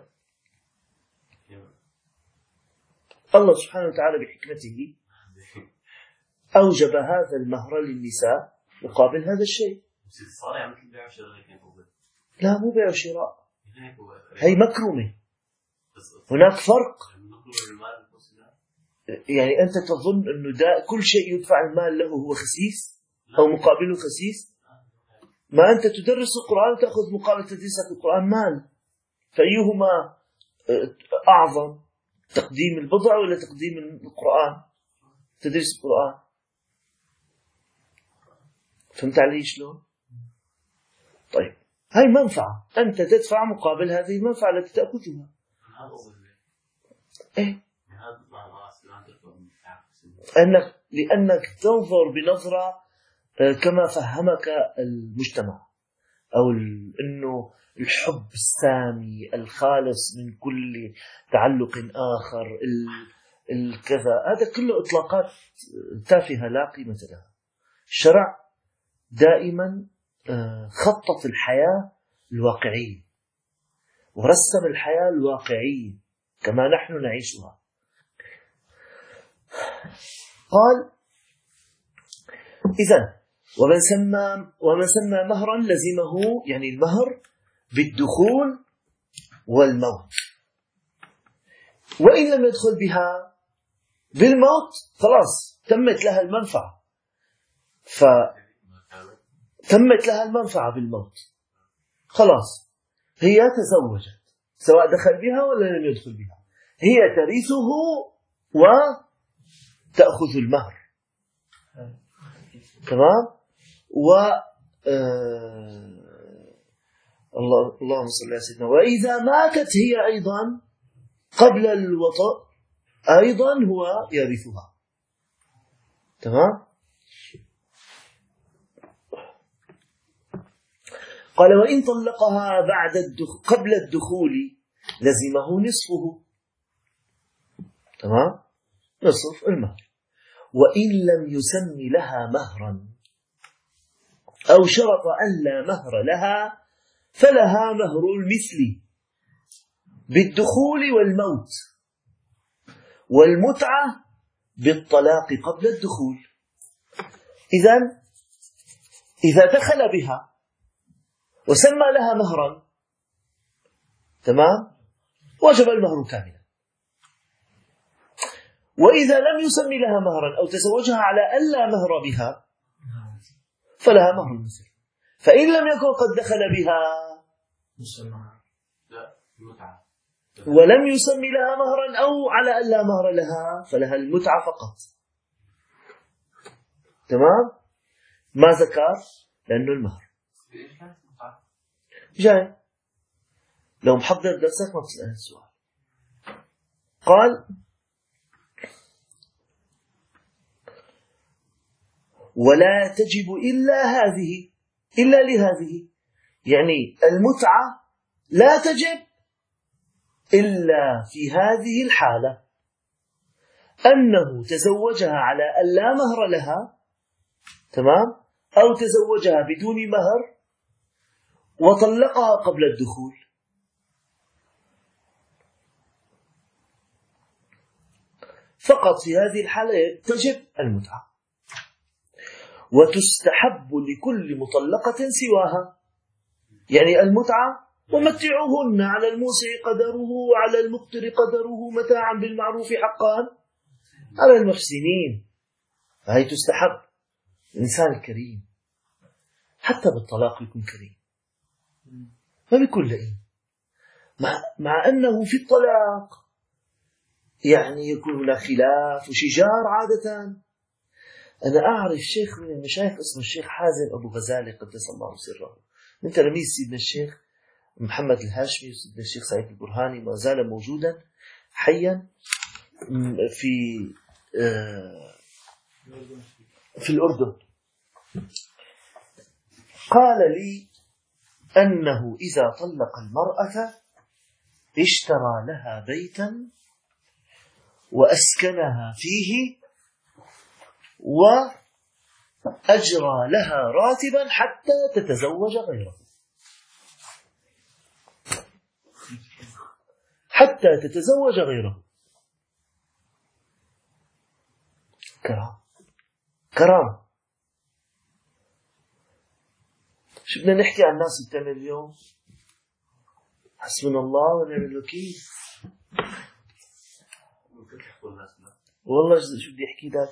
الله سبحانه وتعالى بحكمته أوجب هذا المهر للنساء مقابل هذا الشيء. صار يعني مثل بيع وشراء كان لا مو بيع وشراء. هي مكرمة. هناك فرق. يعني أنت تظن أنه كل شيء يدفع المال له هو خسيس أو مقابله خسيس؟ ما أنت تدرس القرآن وتأخذ مقابل تدريسك القرآن مال، فأيهما أعظم، تقديم البضع ولا تقديم القرآن؟ تدريس القرآن. فهمت علي شلون؟ طيب هاي منفعة أنت تدفع مقابل هذه المنفعة التي تأخذها. إيه؟ لأنك تنظر بنظرة كما فهمك المجتمع، أو إنه الحب السامي الخالص من كل تعلق آخر، الكذا، هذا كله إطلاقات تافهة لا قيمة لها. الشرع دائما خطط الحياة الواقعية ورسم الحياة الواقعية كما نحن نعيشها. قال: إذن ومن سمى مهرا لزمه، يعني المهر بالدخول والموت، وإن لم يدخل بها بالموت خلاص تمت لها المنفعة، فتمت لها المنفعة بالموت، خلاص هي تزوجت سواء دخل بها ولا لم يدخل بها، هي ترثه وتأخذ المهر. تمام. اللهم صل على سيدنا. وإذا ماتت هي أيضا قبل الوطء أيضا هو يرثها. تمام. قال: وإن طلقها قبل الدخول لزمه نصفه. تمام، نصف المهر. وإن لم يسم لها مهرا أو شرط أن لا مهر لها فلها مهر المثل بالدخول والموت، والمتعة بالطلاق قبل الدخول. إذا دخل بها وسمى لها مهرا، تمام، وجب المهر كاملا. وإذا لم يسم لها مهرا أو تزوجها على ألا مهر بها فلها مهر المثل. فإن لم يكن قد دخل بها ولم يسم لها مهرا أو على ألا مهر لها فلها المتعة فقط. تمام. ما زكاة لأنه المهر جاي. لو محضر درسك ما بتسأل السؤال. قال: ولا تجب إلا لهذه، يعني المتعة لا تجب إلا في هذه الحالة، أنه تزوجها على أن لا مهر لها، تمام، أو تزوجها بدون مهر وطلقها قبل الدخول. فقط في هذه الحالة تجب المتعة. وتستحب لكل مطلقة سواها، يعني المتعة ومتعوهن على الموسع قدره وعلى المقتر قدره متاعا بالمعروف حقا على المحسنين. فهي تستحب. الإنسان الكريم حتى بالطلاق يكون كريم، ما بيكون لئيم، مع أنه في الطلاق يعني يكون هناك خلاف وشجار عادة. أنا أعرف شيخ من المشايخ اسمه الشيخ حازم أبو غزالي قدس الله سره، من تلاميذ سيدنا الشيخ محمد الهاشمي وسيدنا الشيخ سعيد البرهاني، ما زال موجودا حيا في الأردن. قال لي أنه إذا طلق المرأة اشترى لها بيتا وأسكنها فيه وأجرى لها راتبا حتى تتزوج غيره، حتى تتزوج غيره. كرام. شو بدنا نحكي عن الناس اللي بتعمل اليوم؟ حسبنا الله ونعم الوكيل. والله شو بدي احكي لك،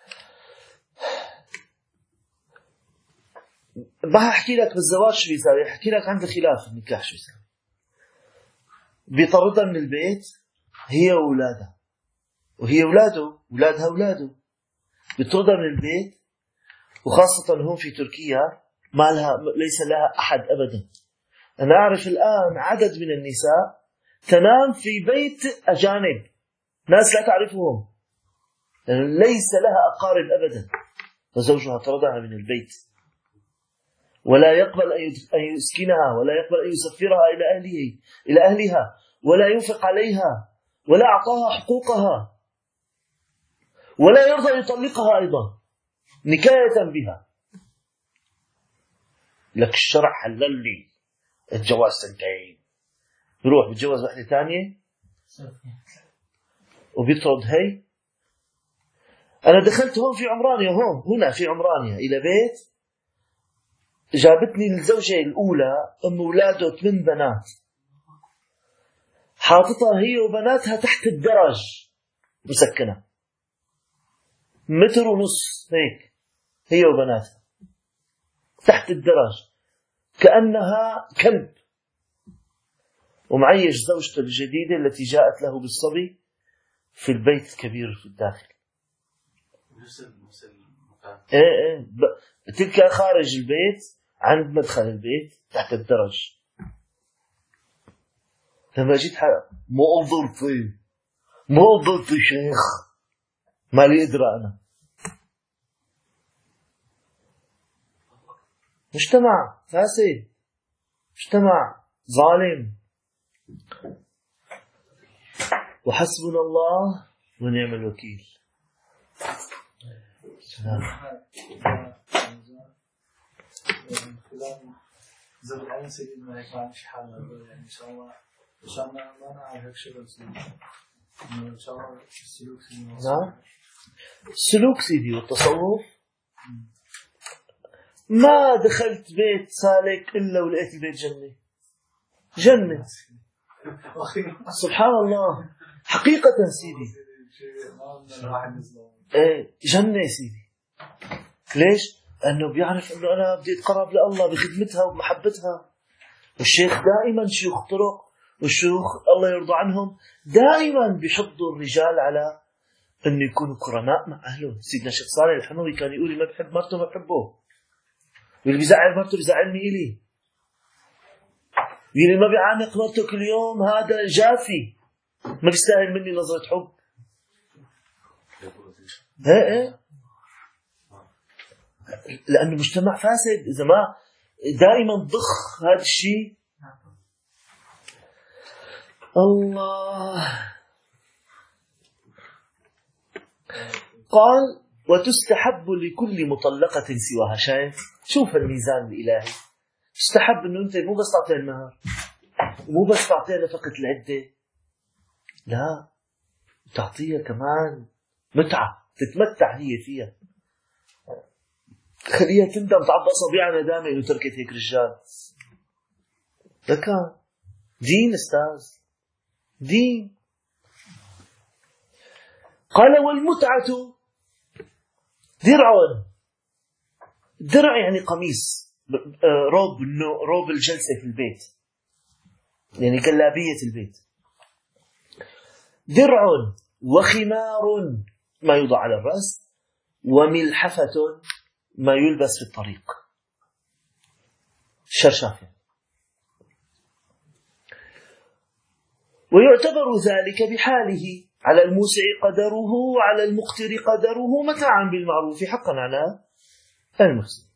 ما احكي لك بالزواج شو بيساوي، احكي لك عند خلاف النكاح شو بيساوي. بيطردها من البيت هي واولادها، وهي اولادها اولاده، بيطردها من البيت، وخاصة هون في تركيا ليس لها احد ابدا. انا اعرف الان عدد من النساء تنام في بيت اجانب، ناس لا تعرفهم، ليس لها اقارب ابدا، فزوجها طردها من البيت ولا يقبل أن يسكنها، ولا يقبل أن يسفرها إلى أهلها، ولا ينفق عليها، ولا أعطاها حقوقها، ولا يرضى أن يطلقها أيضا نكاية بها. لك الشرع حلل لي الجواز 2 سنين، بروح بتجوز واحدة ثانية وبيطرد هي. أنا دخلت هون في عمرانيا، هنا في عمرانيا إلى بيت، جابتني الزوجة الأولى أم أولاده 8 بنات، حاطتها هي وبناتها تحت الدرج مسكنة 1.5 متر هيك، هي وبناتها تحت الدرج كأنها كلب، ومعيش زوجته الجديدة التي جاءت له بالصبي في البيت الكبير في الداخل. نفس المكان. ايه تلك خارج البيت عند مدخل البيت تحت الدرج. لما جيت ما ضلتي شيخ، ما لي ادرى انا. مجتمع فاسد، مجتمع ظالم. وحسبنا الله ونعم الوكيل. زي العين سيد ما يفعلش حالة يعني إن شاء الله ما نعرف شغل سيدي إن شاء الله السلوك سيدي. نعم السلوك سيدي والتصوف. ما دخلت بيت سالك إلا ولقيت البيت جنة سبحان الله حقيقة سيدي. جنة سيدي. ليش؟ لأنه بيعرف أنه أنا بدي أتقرب لله بخدمتها وبمحبتها. والشيخ دائما شيوخ طرق والشيوخ الله يرضى عنهم دائما بيحضوا الرجال على أن يكونوا كرماء مع أهلهم. سيدنا الشيخ صالح الحموي كان يقول لي ما بحب مرته ما بحبه، واللي بيزعل مرته بيزعلني إلي، واللي ما بيعانق مرته كل يوم هذا جافي ما بيستاهل مني نظرة حب. لأنه مجتمع فاسد. إذا ما دائما ضخ هذا الشيء. الله قال وتستحب لكل مطلقة سواها. شوف الميزان الإلهي. تستحب أنه أنت مو بس تعطيها المهر، مو بس تعطيها نفقة العدة، لا تعطيها كمان متعة تتمتع هي فيها. خليها تندم تعض أصابعها ندامة إنه تركت هيك رجال. ذكاء دين أستاذ دين. قال والمتعة درع يعني قميص، روب الجلسة في البيت، يعني جلابية البيت. درع وخمار ما يوضع على الرأس، وملحفة ما يلبس في الطريق، شرشافة. ويعتبر ذلك بحاله، على الموسع قدره وعلى المقتر قدره، متاعا بالمعروف حقا على المحسن.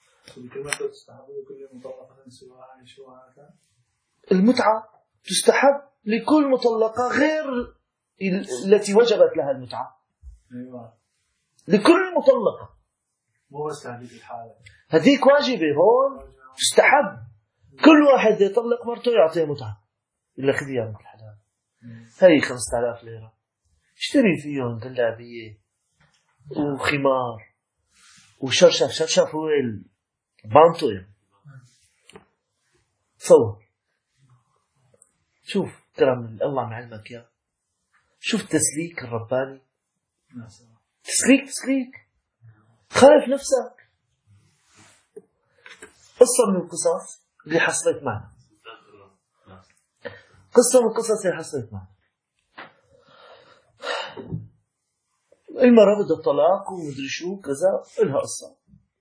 المتعة تستحب لكل مطلقة غير التي وجبت لها المتعة. لكل مطلقة، مو بس هذيك الحالة، هذيك واجبة. هون تستحب كل واحد يطلق مرته يعطيه متعة. إلا خذي يا بنت الحلال هاي 5000 ليرة اشتري فيهم جلابية وخمار وشرشف هو البانتو يعني. تصور شوف كرم الله معلمك يا شوف التسليك الرباني. تسليك خالف نفسك. قصة من القصص اللي حصلت معنا، قصة من القصص اللي حصلت معنا. المرأة بدها الطلاق ومدري شو كذا، إلها قصة.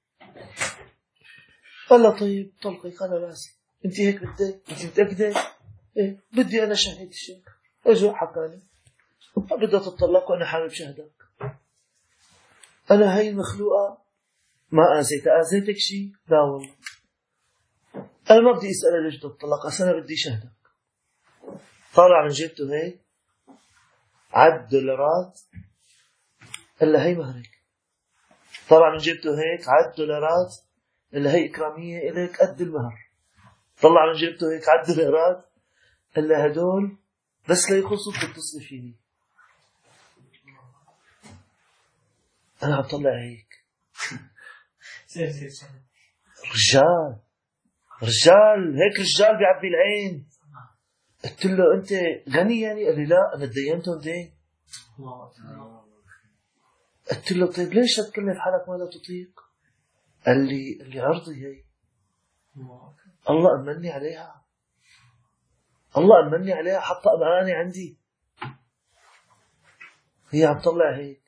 قال لها طيب طلقي. قال لازم. انت هيك بدك؟ انت متأكدة؟ ايه بدي انا شهد الشيخ. اجوا حكالي بدها تطلق وانا حابب شهدك. انا هاي المخلوقة ما اذيتك شيء؟ لا والله. أنا ما بدي أسأله ليش تطلق، أنا بدي شهدك. طالع من جيبته هيك عد دولارات، إلا هي مهرك. طلع من جيبته هيك عد دولارات، إلا هي إكرامية إليك قد المهر. طلع من جيبته هيك عد دولارات، إلا هدول بس ليخصوك تتصل فيني. أنا عم طلع هيك رجال هيك، رجال بيعبي العين. قلت له أنت غني يعني؟ قال لي لا، أنا تدينتهم دين. قلت له طيب ليش تكلف حالك ما لا تطيق؟ قال لي عرضي هي، الله أمني عليها، الله أمني عليها، حط أماني عندي، هي عم طلع هيك.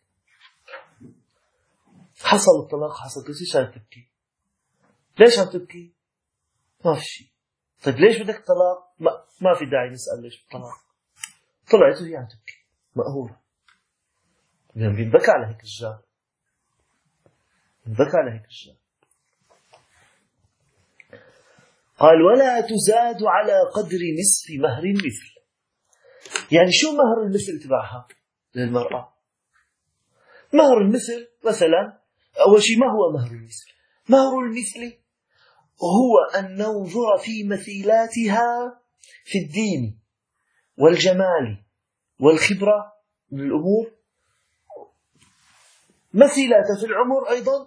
حصل الطلاق، حصل كل شيء. عم تبكي ليش؟ عم تبكي؟ ما في شيء. طيب ليش بدك طلاق؟ ما في داعي نسأل ليش الطلاق. طلعت وهي عم تبكي مقهورة، لأن بينبكى على هيك الرجال، بينبكى على هيك الرجال. قال ولا تزاد على قدر نصف مهر المثل. يعني شو مهر المثل تبعها للمرأة؟ مهر المثل مثلا، أول شيء ما هو مهر المثل؟ مهر المثل هو أن ننظر في مثيلاتها في الدين والجمال والخبرة من الأمور، مثيلاتها في العمر أيضا،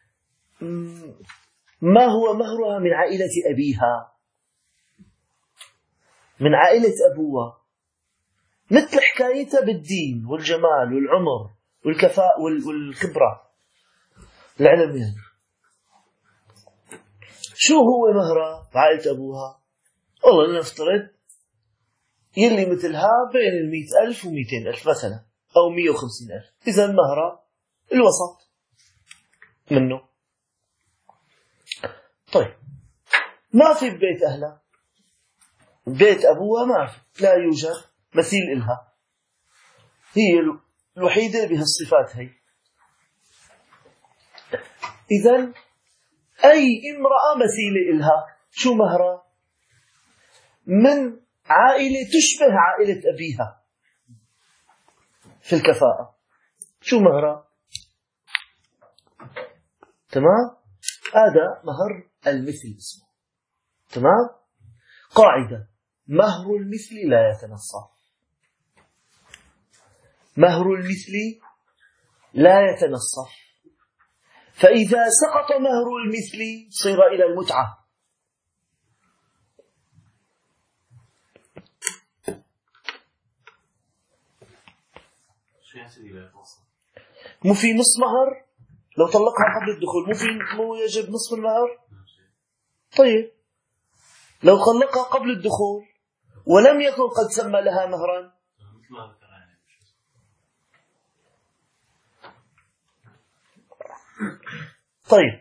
ما هو مهرها من عائلة أبيها، من عائلة أبوها، مثل حكايتها بالدين والجمال والعمر والكفاءة والخبرة العلم. يعني شو هو مهرها بعائلة أبوها؟ والله لنفترض يلي مثلها بين 100,000 و200,000 مثلا، أو 150,000، إذا مهرها الوسط منه. طيب ما في ببيت أهلها، بيت أبوها ما في، لا يوجد مثيل إلها، هي الوحيدة بهالصفات هي. إذن أي امرأة مثيلة إلها شو مهرها؟ من عائلة تشبه عائلة أبيها في الكفاءة، شو مهرها؟ تمام؟ هذا مهر المثل اسمه. تمام؟ قاعدة: مهر المثل لا يتنصف. مهر المثل لا يتنصف، فإذا سقط مهر المثل صير إلى المتعة. مو في نص مهر لو طلقها قبل الدخول، مو يجب نصف المهر؟ طيب لو طلقها قبل الدخول ولم يكن قد سمى لها مهرا، طيب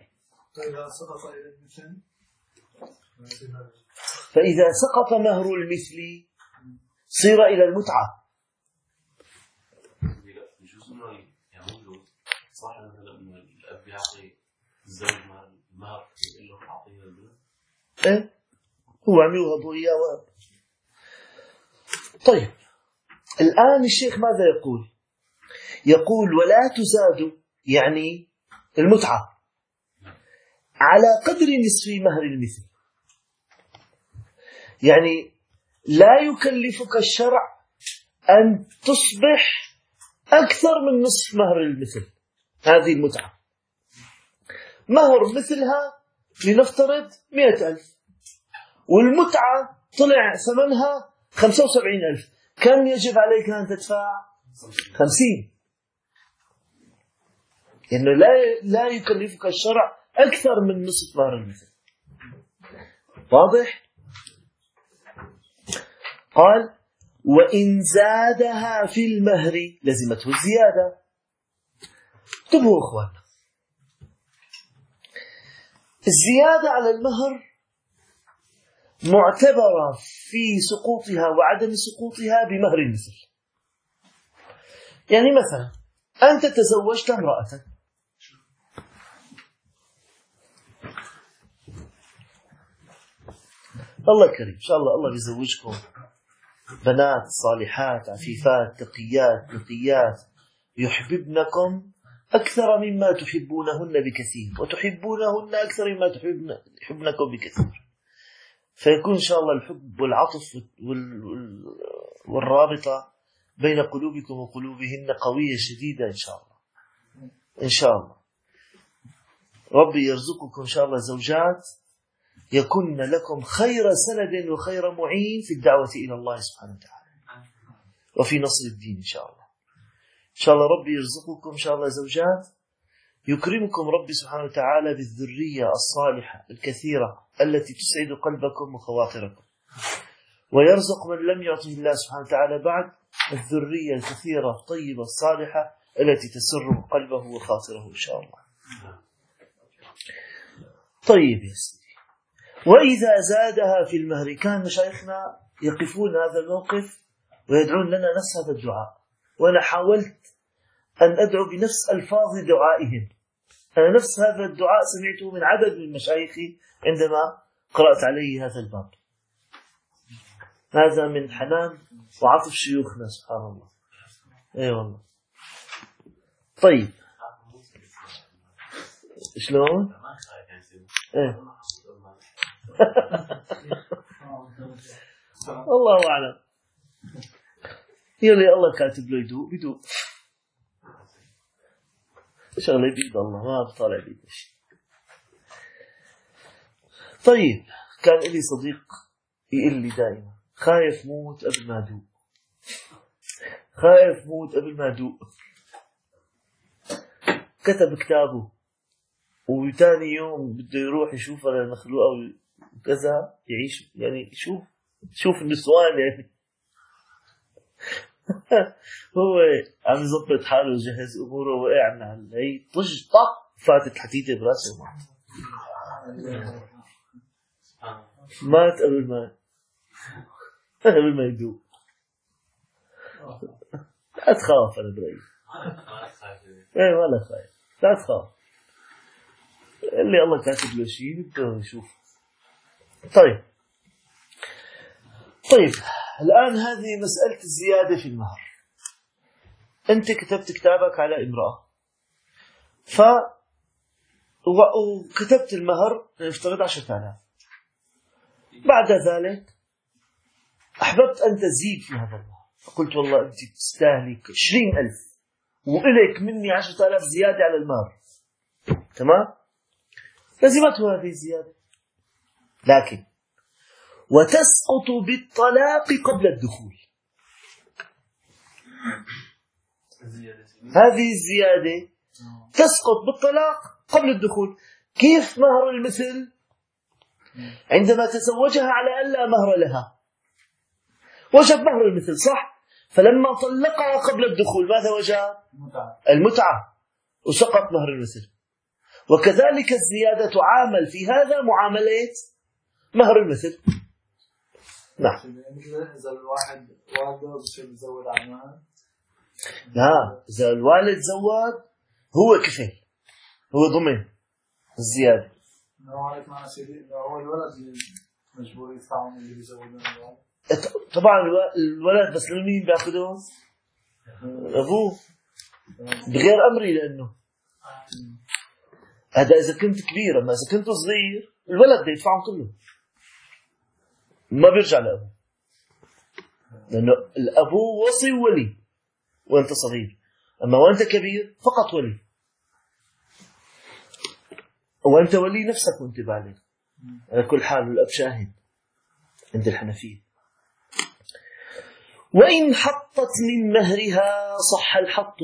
فإذا سقط مهر المثل صير إلى المتعة. صح انه الاب يعطي الزوج مهر يقول له اعطيه البنت؟ ايه هو عم يوهب اياه. طيب الآن الشيخ ماذا يقول؟ يقول ولا تزاد، يعني المتعة، على قدر نصف مهر المثل. يعني لا يكلفك الشرع أن تصبح أكثر من نصف مهر المثل. هذه المتعة مهر مثلها لنفترض 100,000، والمتعة طلع ثمنها 75,000، كم يجب عليك أن تدفع؟ 50. إنه لا يكلفك الشرع أكثر من نصف مهر المثل. واضح؟ قال وإن زادها في المهر لزمته الزيادة. انتبهوا أخوان، الزيادة على المهر معتبرة في سقوطها وعدم سقوطها بمهر المثل. يعني مثلا أنت تزوجت امرأة، الله كريم إن شاء الله بيزوجكم بنات صالحات عفيفات تقيات نقيات يحببنكم أكثر مما تحبونهن بكثير وتحبونهن أكثر مما يحبنكم بكثير، فيكون إن شاء الله الحب والعطف والرابطة بين قلوبكم وقلوبهن قوية شديدة إن شاء الله. إن شاء الله ربي يرزقكم إن شاء الله زوجات يكن لكم خير سند وخير معين في الدعوة إلى الله سبحانه وتعالى وفي نصر الدين إن شاء الله. إن شاء الله ربي يرزقكم إن شاء الله زوجات يكرمكم ربي سبحانه وتعالى بالذرية الصالحة الكثيرة التي تسعد قلبكم وخواطركم، ويرزق من لم يعطه الله سبحانه وتعالى بعد الذرية الكثيرة الطيبة الصالحة التي تسر قلبه وخاطره إن شاء الله. طيب يا سيدي، وإذا زادها في المهر، كان مشايخنا يقفون هذا الموقف ويدعون لنا نفس هذا الدعاء، وأنا حاولت أن أدعو بنفس ألفاظ دعائهم. أنا نفس هذا الدعاء سمعته من عدد من مشايخي عندما قرأت عليه هذا الباب. هذا من حنان وعطف شيوخنا سبحان الله. أي والله. طيب شلون؟ إيه. الله أعلم. يلي الله كاتب له يدوق بدوق، شغله بيد الله ما بطالع بيد شيء. طيب كان لي صديق يقول لي دائما خايف موت قبل ما أدوق، خايف موت قبل ما أدوق. كتب كتابه وثاني يوم بده يروح يشوف على المخلوقة وكذا يعيش، يعني شوف النسوان يعني هو عم يظبط حاله وجهز اموره وقع على هي طج طق فاتت حتيته براسه مات قبل ما يدوق. لا تخاف، انا برأيي ايه ولا خايف، لا تخاف، اللي الله كاتب له شيء بده يشوف. طيب الآن هذه مسألة الزيادة في المهر. أنت كتبت كتابك على امرأة وكتبت المهر نفترض 10,000، بعد ذلك أحببت أن تزيد في هذا المهر، فقلت والله أنت تستهلك 20,000 وإليك مني 10,000 زيادة على المهر، تمام؟ لزمته هذه الزيادة، لكن وتسقط بالطلاق قبل الدخول. هذه الزيادة تسقط بالطلاق قبل الدخول. كيف مهر المثل؟ عندما تزوجها على أن لا مهر لها وجب مهر المثل، صح؟ فلما طلقها قبل الدخول ماذا وجب؟ المتعة، وسقط مهر المثل. وكذلك الزيادة تعامل في هذا معاملة مهر المثل. نعم. إذا الواحد والده بصير يزود على المهر؟ لا، إذا الوالد زود هو كفل، هو ضمن الزيادة. هو الولد اللي مجبور يدفعون اللي بيزودون الولد. طبعا الولد بس مين بياخذون؟ أبوه بغير أمري، لأنه هذا إذا كنت كبير، أما إذا كنت صغير الولد بده يدفعهم كله، ما بيرجع لأبوه، لأنه الأبو وصي ولي وأنت صغير، أما وأنت كبير فقط ولي، وأنت ولي نفسك وأنت بالغ على كل حال، والأب شاهد عند الحنفية. وإن حطت من مهرها صح الحط،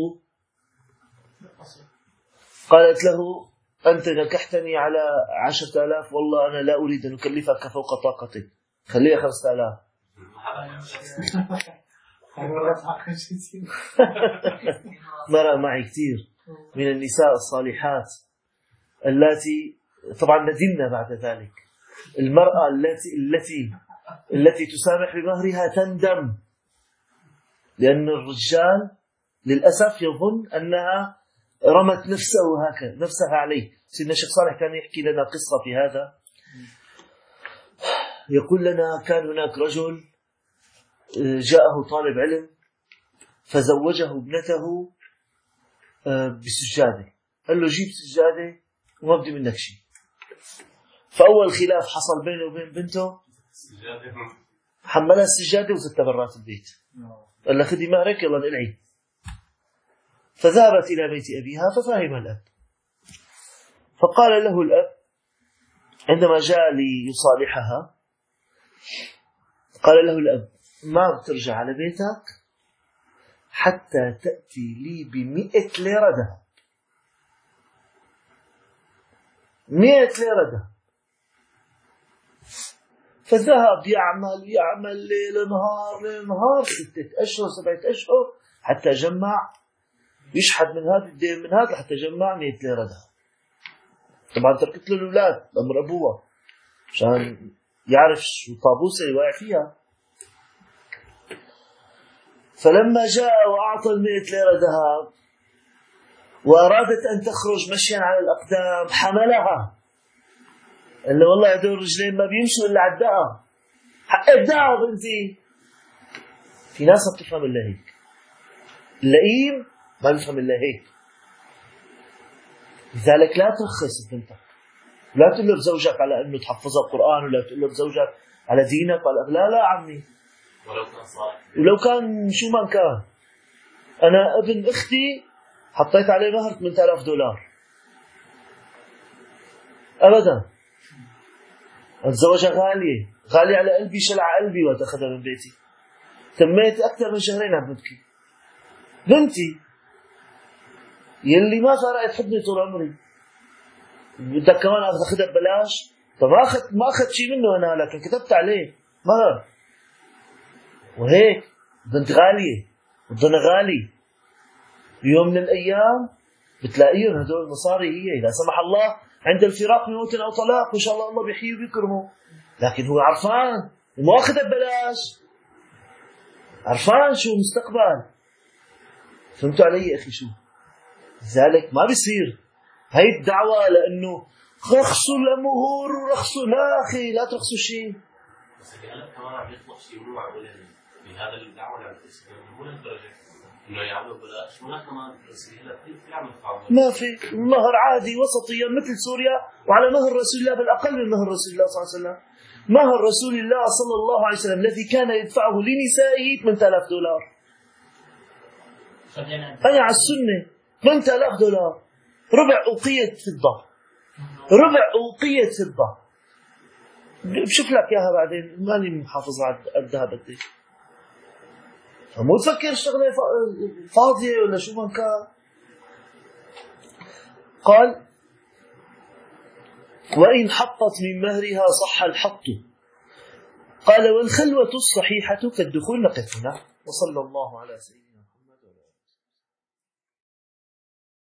قالت له أنت نكحتني على 10,000، والله أنا لا أريد أن أكلفك فوق طاقتك، خليها 5,000. مرة معي كثير من النساء الصالحات التي طبعا ندمنا بعد ذلك. المرأة التي تسامح بمهرها تندم، لأن الرجال للأسف يظن أنها رمت نفسها عليه. سيدنا الشيخ صالح كان يحكي لنا قصة في هذا. يقول لنا كان هناك رجل جاءه طالب علم فزوجه ابنته بسجادة. قال له جيب سجادة وما بدي منك شيء. فأول خلاف حصل بينه وبين بنته، حملها السجادة وزتها برات البيت. قال لها خذي مهرك يلا نقلعي. فذهبت إلى بيت أبيها ففهم الأب، فقال له الأب عندما جاء ليصالحها، قال له الأب ما بترجع على بيتك حتى تأتي لي ب100 ليرة ذهب. 100 ليرة ذهب. فذهب يعمل ليل نهار 6 أشهر 7 أشهر حتى جمع، يشحد من هذا الدين من هذا حتى جمع 100 ليرة ذهب. طبعا تركت له الأولاد أمر أبوها عشان يعرف شو طابوسة اللي واقع فيها. فلما جاء وأعطى 100 ليرة ذهب وأرادت أن تخرج مشيا على الأقدام حملها، قال له والله هدول الرجلين ما بيمشوا إلا على الدهب، حقك دهب أنت. في ناس ما بتفهم إلا هيك، اللئيم ما بيفهم إلا هيك. لذلك لا ترخص بنتك، لا تقول له بزوجك على أنه تحفظها القرآن، ولا تقول له بزوجك على دينك، لا عمي، ولو كان صالح، ولو كان شو ما كان. أنا ابن أختي حطيت عليه مهر $8000 أبدا. الزوجة غالية على قلبي، شلع قلبي وقت أخذها من بيتي. تميت أكثر من شهرين عم ببكي. بنتي يلي ما فرقت حضني طول عمري، بدك كمان أخذها ببلاش؟ طب ما أخذت شيء منه أنا، لكن كتبت عليه مهر. وهيك بنت غالية وضنا غالي. بيوم من الأيام بتلاقيهم هدول المصاري هي إذا سمح الله عند الفراق بموت أو طلاق وإن شاء الله بيحيي وبيكرمه، لكن هو عرفان وما أخذها ببلاش، عرفان شو المستقبل. فهمتوا علي أخي شو؟ لذلك ما بيصير هاي الدعوة لأنه رخصوا الأمور ورخصوا. لا أخي لا ترخصوا شيء. بس هلا كمان عم يطلع شيء مو معقول بهذا الدعوة اللي عم تصير، مو لدرجة إنه يعملوا بلاش، ولا كمان هلا في عم يفعلوا ما في مهر عادي وسطيا مثل سوريا، وعلى مهر رسول الله بل أقل من مهر رسول الله صلى الله عليه وسلم. مهر رسول الله صلى الله عليه وسلم الذي كان يدفعه لنسائه $8000. أنا على السنة $8000، ربع أوقية فضة، ربع أوقية فضة. بشوف لك إياها بعدين، ماني محافظ على الذهب قديش. فمو تفكر شغلة فاضية ولا شو ما كان. قال وإن حطت من مهرها صح الحط. قال والخلوة الصحيحة كالدخول. نقف هنا وصلى الله على سيدنا